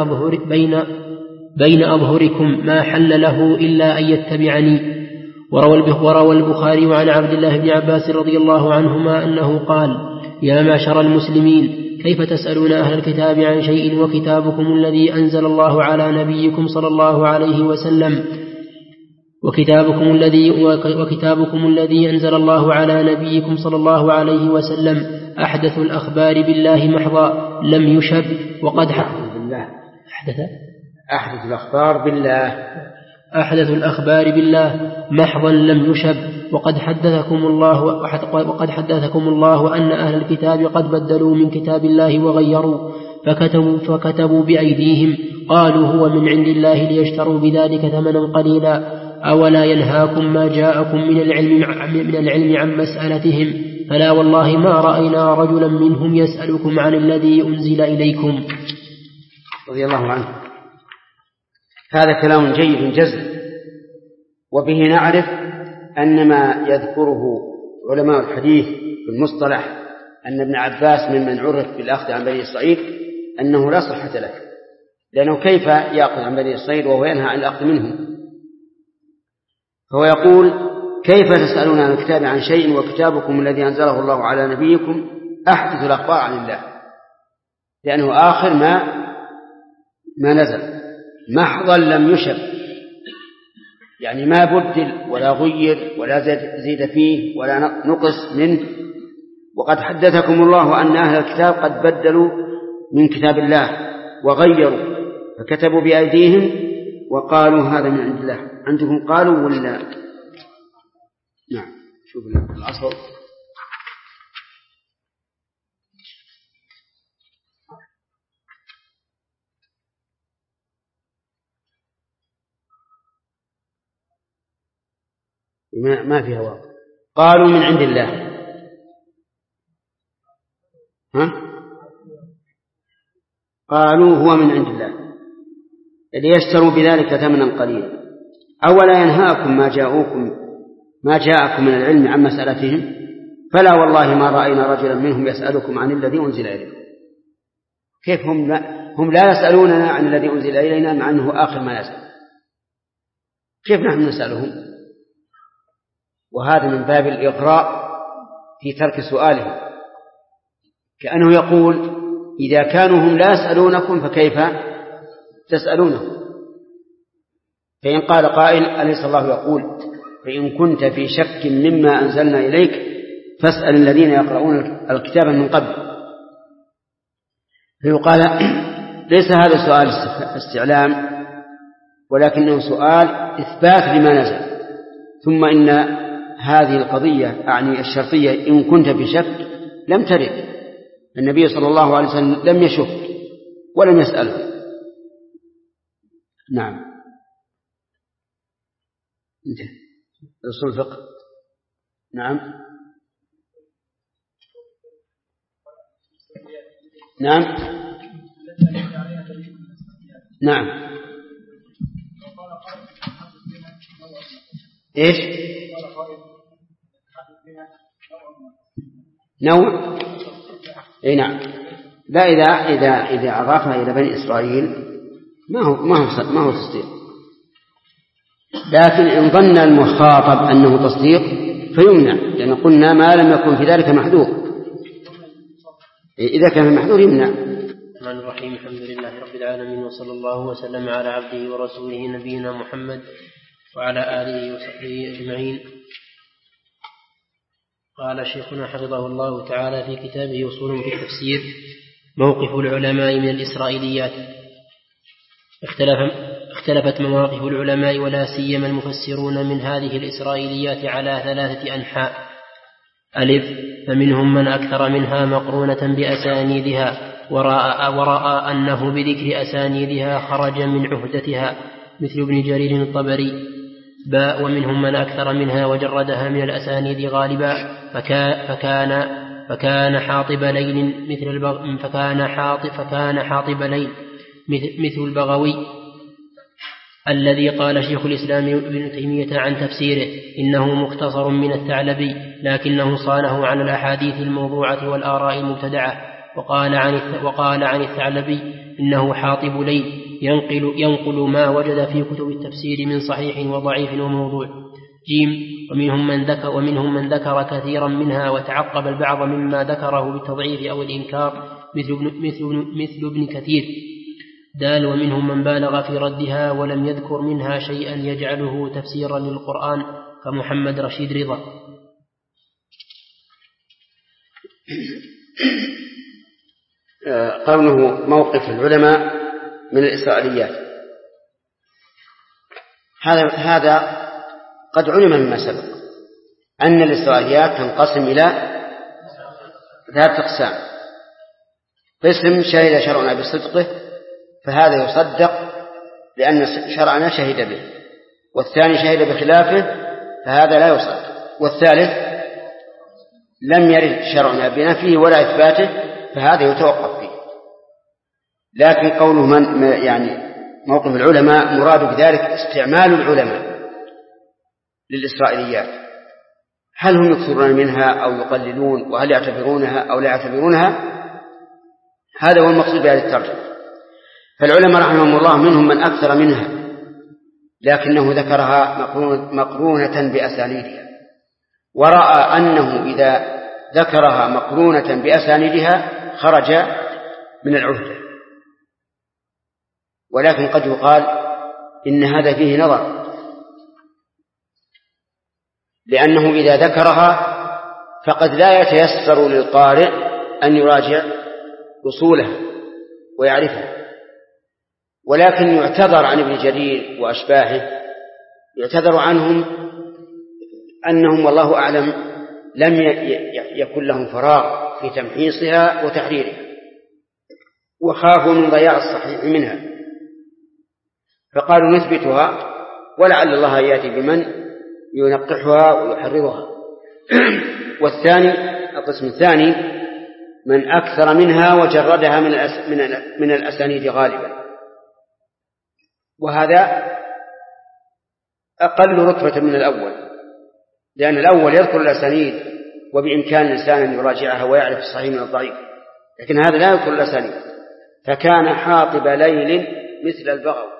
بين أظهركم ما حل له إلا أن يتبعني. وروى البخاري عن عبد الله بن عباس رضي الله عنهما أنه قال: يا معشر المسلمين، كيف تسألون أهل الكتاب عن شيء وكتابكم الذي أنزل الله على نبيكم صلى الله عليه وسلم وكتابكم الذي أنزل الله على نبيكم صلى الله عليه وسلم أحدث الأخبار بالله محضا لم يشب وقد أحدث الأخبار بالله محضا لم يشب وقد حدثكم الله أن أهل الكتاب قد بدلوا من كتاب الله وغيروا فكتبوا بأيديهم قالوا هو من عند الله ليشتروا بذلك ثمنا قليلا. أولا ينهاكم ما جاءكم من العلم عن مسألتهم؟ فلا والله ما رأينا رجلا منهم يسألكم عن الذي أنزل إليكم. رضي الله عنه. هذا كلام جيد جزم، وبه نعرف أن ما يذكره علماء الحديث في المصطلح أن ابن عباس ممن عرف بالأخذ عن بني إسرائيل أنه لا صحة له، لأنه كيف يأخذ عن بني إسرائيل وهو ينهى عن الأخذ منهم؟ فهو يقول كيف تسألون عن الكتاب عن شيء وكتابكم الذي أنزله الله على نبيكم أحدث الأخبار عن الله، لأنه آخر ما نزل محضا لم يشب، يعني ما بدل ولا غير ولا زيد فيه ولا نقص منه. وقد حدثكم الله أن أهل الكتاب قد بدلوا من كتاب الله وغيروا فكتبوا بأيديهم وقالوا هذا من عند الله. عندكم قالوا ولا؟ نعم. شوف الأصل ما فيها واو. قالوا من عند الله. قالوا هو من عند الله ليشتروا بذلك ثمنا قليلا. أولا ينهاكم ما جاءكم من العلم عن مسألتهم؟ فلا والله ما رأينا رجلا منهم يسألكم عن الذي أنزل إليكم. كيف هم لا يسألوننا عن الذي أنزل إلينا مع أنه آخر ما يسأل؟ كيف نحن نسألهم؟ وهذا من باب الإغراء في ترك سؤالهم، كأنه يقول إذا كانوا هم لا يسألونكم فكيف تسألونهم؟ فإن قال قائل أليس الله يقول فإن كنت في شك مما أنزلنا إليك فاسأل الذين يقرؤون الكتاب من قبل، فيقال ليس هذا سؤال استعلام ولكنه سؤال إثبات لما نزل. ثم إن هذه القضية أعني الشرطية إن كنت في شك لم ترد، النبي صلى الله عليه وسلم لم يشك ولم يسأله. نعم. أصول الفقه. نعم نعم نعم. إيش نوع؟ إيه نعم. لا إذا أضافها إلى بني إسرائيل ما هو تصديق، لكن إن ظن المخاطب أنه تصديق فيمنع، لأن قلنا ما لم يكن في ذلك محذور، إذا كان محذور يمنع. الرحمن الرحيم. الحمد لله رب العالمين، وصلى الله وسلم على عبده ورسوله نبينا محمد وعلى آله وصحبه أجمعين. قال شيخنا حفظه الله تعالى في كتابه أصول في التفسير: موقف العلماء من الإسرائيليات. اختلفت مواقف العلماء ولا سيما المفسرون من هذه الإسرائيليات على 3 أنحاء: ألف، فمنهم من أكثر منها مقرونة بأسانيدها ورأى أنه بذكر أسانيدها خرج من عهدتها مثل ابن جرير الطبري. باء، ومنهم من أكثر منها وجردها من الأسانيد غالبا فكان حاطب ليل مثل البغوي الذي قال شيخ الإسلام ابن تيمية عن تفسيره إنه مختصر من الثعلبي، لكنه صانه عن الأحاديث الموضوعة والآراء المبتدعة. وقال عن الثعلبي إنه حاطب ليل ينقل ما وجد في كتب التفسير من صحيح وضعيف وموضوع. جيم، ومنهم من ذكر كثيرا منها وتعقب البعض مما ذكره بالتضعيف أو الإنكار مثل ابن كثير. دال، ومنهم من بالغ في ردها ولم يذكر منها شيئا يجعله تفسيرا للقرآن كمحمد رشيد رضا. قوله موقف العلماء من الإسرائيليات، هذا قد علم مما سبق أن الإسرائيليات تنقسم إلى 3 أقسام: قسم شهد شرعنا بصدقه فهذا يصدق لأن شرعنا شهد به، والثاني شهد بخلافه فهذا لا يصدق، والثالث لم يرد شرعنا بنفيه ولا إثباته فهذا يتوقف فيه. لكن قوله يعني موقف العلماء مراد بذلك استعمال العلماء للإسرائيليات، هل هم يكثرون منها أو يقللون، وهل يعتبرونها أو لا يعتبرونها، هذا هو المقصود بهذه الترجمة. فالعلماء رحمهم الله منهم من أكثر منها، لكنه ذكرها مقرونة بأسانيدها، ورأى أنه إذا ذكرها مقرونة بأسانيدها خرج من العهدة. ولكن قد يقال إن هذا فيه نظر، لأنه إذا ذكرها فقد لا يتيسر للقارئ أن يراجع أصولها ويعرفها، ولكن يعتذر عن ابن جرير وأشباهه، يعتذر عنهم أنهم والله أعلم لم يكن لهم فراغ في تمحيصها وتحريرها، وخافوا من ضياع الصحيح منها، فقالوا نثبتها ولعل الله يأتي بمن ينقحها ويحررها. والثاني القسم الثاني من أكثر منها وجردها من الأسانيد غالبا، وهذا أقل رتبة من الأول، لأن الأول يذكر الأسانيد وبإمكان الإنسان أن يراجعها ويعرف الصحيح من الضعيف، لكن هذا لا يذكر الأسانيد، فكان حاطب ليل مثل البغل.